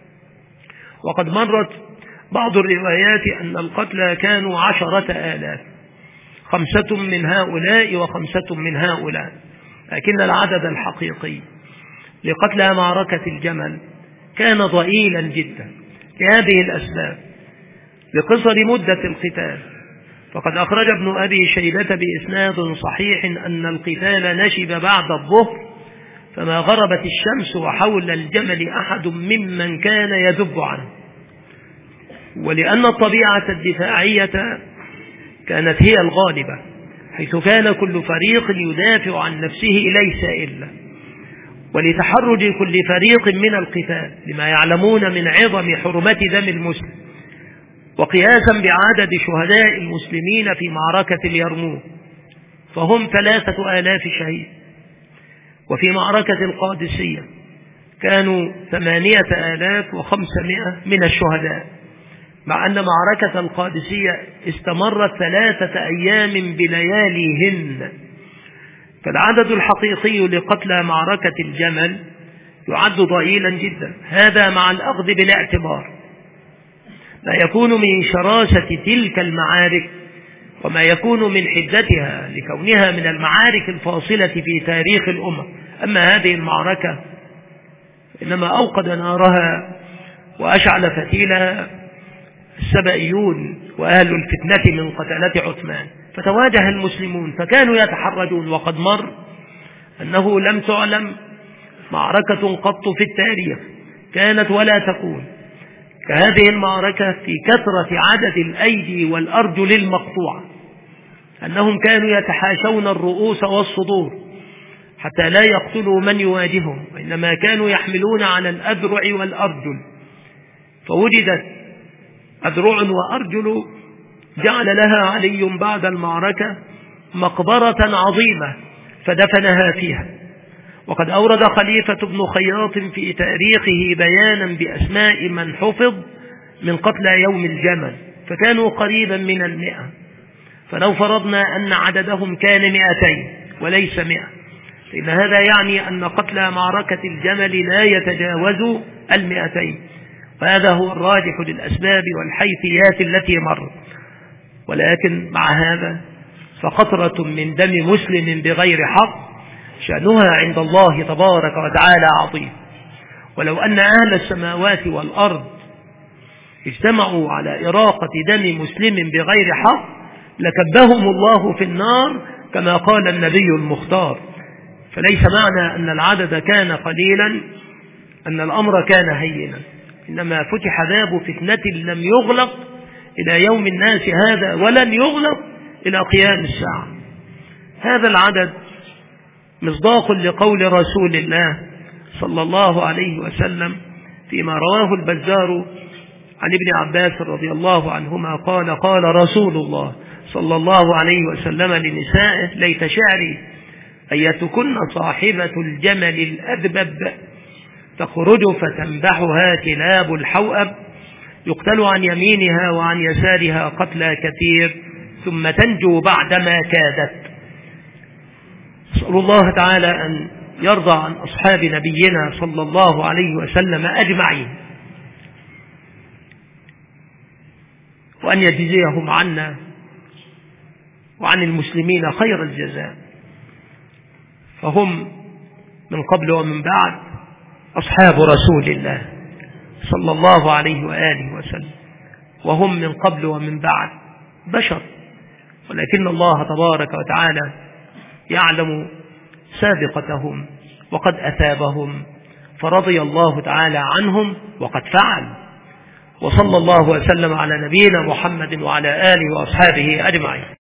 S1: وقد مرت بعض الروايات أن القتلى كانوا عشرة آلاف، خمسة من هؤلاء وخمسة من هؤلاء، لكن العدد الحقيقي لقتلى معركة الجمل كان ضئيلا جدا لهذه الأسباب: لقصر مدة القتال، فقد أخرج ابن أبي شيبة بإسناد صحيح أن القتال نشب بعد الظهر فما غربت الشمس وحول الجمل أحد ممن كان يذب عنه، ولأن الطبيعة الدفاعية كانت هي الغالبة، حيث كان كل فريق يدافع عن نفسه ليس إلا، ولتحرج كل فريق من القتال لما يعلمون من عظم حرمة دم المسلم، وقياسا بعدد شهداء المسلمين في معركة اليرموك فهم ثلاثة آلاف شهيد، وفي معركة القادسية كانوا ثمانية آلاف وخمسمائة من الشهداء، مع أن معركة القادسية استمرت ثلاثة أيام بلياليهن. فالعدد الحقيقي لقتلى معركة الجمل يعد ضئيلا جدا، هذا مع الأخذ بالاعتبار ما يكون من شراسة تلك المعارك وما يكون من حدتها لكونها من المعارك الفاصلة في تاريخ الأمة. أما هذه المعركة إنما أوقد نارها وأشعل فتيلها السبائيون وأهل الفتنة من قتلة عثمان، فتواجه المسلمون فكانوا يتحرجون. وقد مر أنه لم تعلم معركة قط في التاريخ كانت ولا تكون كهذه المعركة في كثرة عدد الأيدي والأرجل المقطوعة، أنهم كانوا يتحاشون الرؤوس والصدور حتى لا يقتلوا من يواجههم، وإنما كانوا يحملون على الأذرع والأرجل، فوجدت أذرع وأرجل جعل لها علي بعد المعركة مقبرة عظيمة فدفنها فيها. وقد أورد خليفة بن خياط في تاريخه بيانا بأسماء من حفظ من قتلى يوم الجمل فكانوا قريبا من المئة، فلو فرضنا أن عددهم كان مئتين وليس مئة فإن هذا يعني أن قتلى معركة الجمل لا يتجاوز المئتين، وهذا هو الراجح للأسباب والحيثيات التي مرت. ولكن مع هذا فقطرة من دم مسلم بغير حق شأنها عند الله تبارك وتعالى عظيم، ولو أن أهل السماوات والأرض اجتمعوا على إراقة دم مسلم بغير حق لكبهم الله في النار كما قال النبي المختار. فليس معنى أن العدد كان قليلا أن الأمر كان هينا، إنما فتح باب فتنة لم يغلق إلى يوم الناس هذا ولن يغلق إلى قيام الساعة. هذا العدد مصداق لقول رسول الله صلى الله عليه وسلم فيما رواه البزار عن ابن عباس رضي الله عنهما قال: قال رسول الله صلى الله عليه وسلم لنسائه: ليت شعري أيتكن صاحبة الجمل الأذبب تخرج فتنبحها كلاب الحوأب يقتل عن يمينها وعن يسارها قتلى كثير ثم تنجو بعدما كادت. أسأل الله تعالى أن يرضى عن أصحاب نبينا صلى الله عليه وسلم أجمعين، وأن يجزيهم عنا وعن المسلمين خير الجزاء، فهم من قبل ومن بعد أصحاب رسول الله صلى الله عليه وآله وسلم، وهم من قبل ومن بعد بشر، ولكن الله تبارك وتعالى يعلم سابقتهم وقد أثابهم، فرضي الله تعالى عنهم وقد فعل. وصلى الله وسلم على نبينا محمد وعلى آله وأصحابه أجمعين.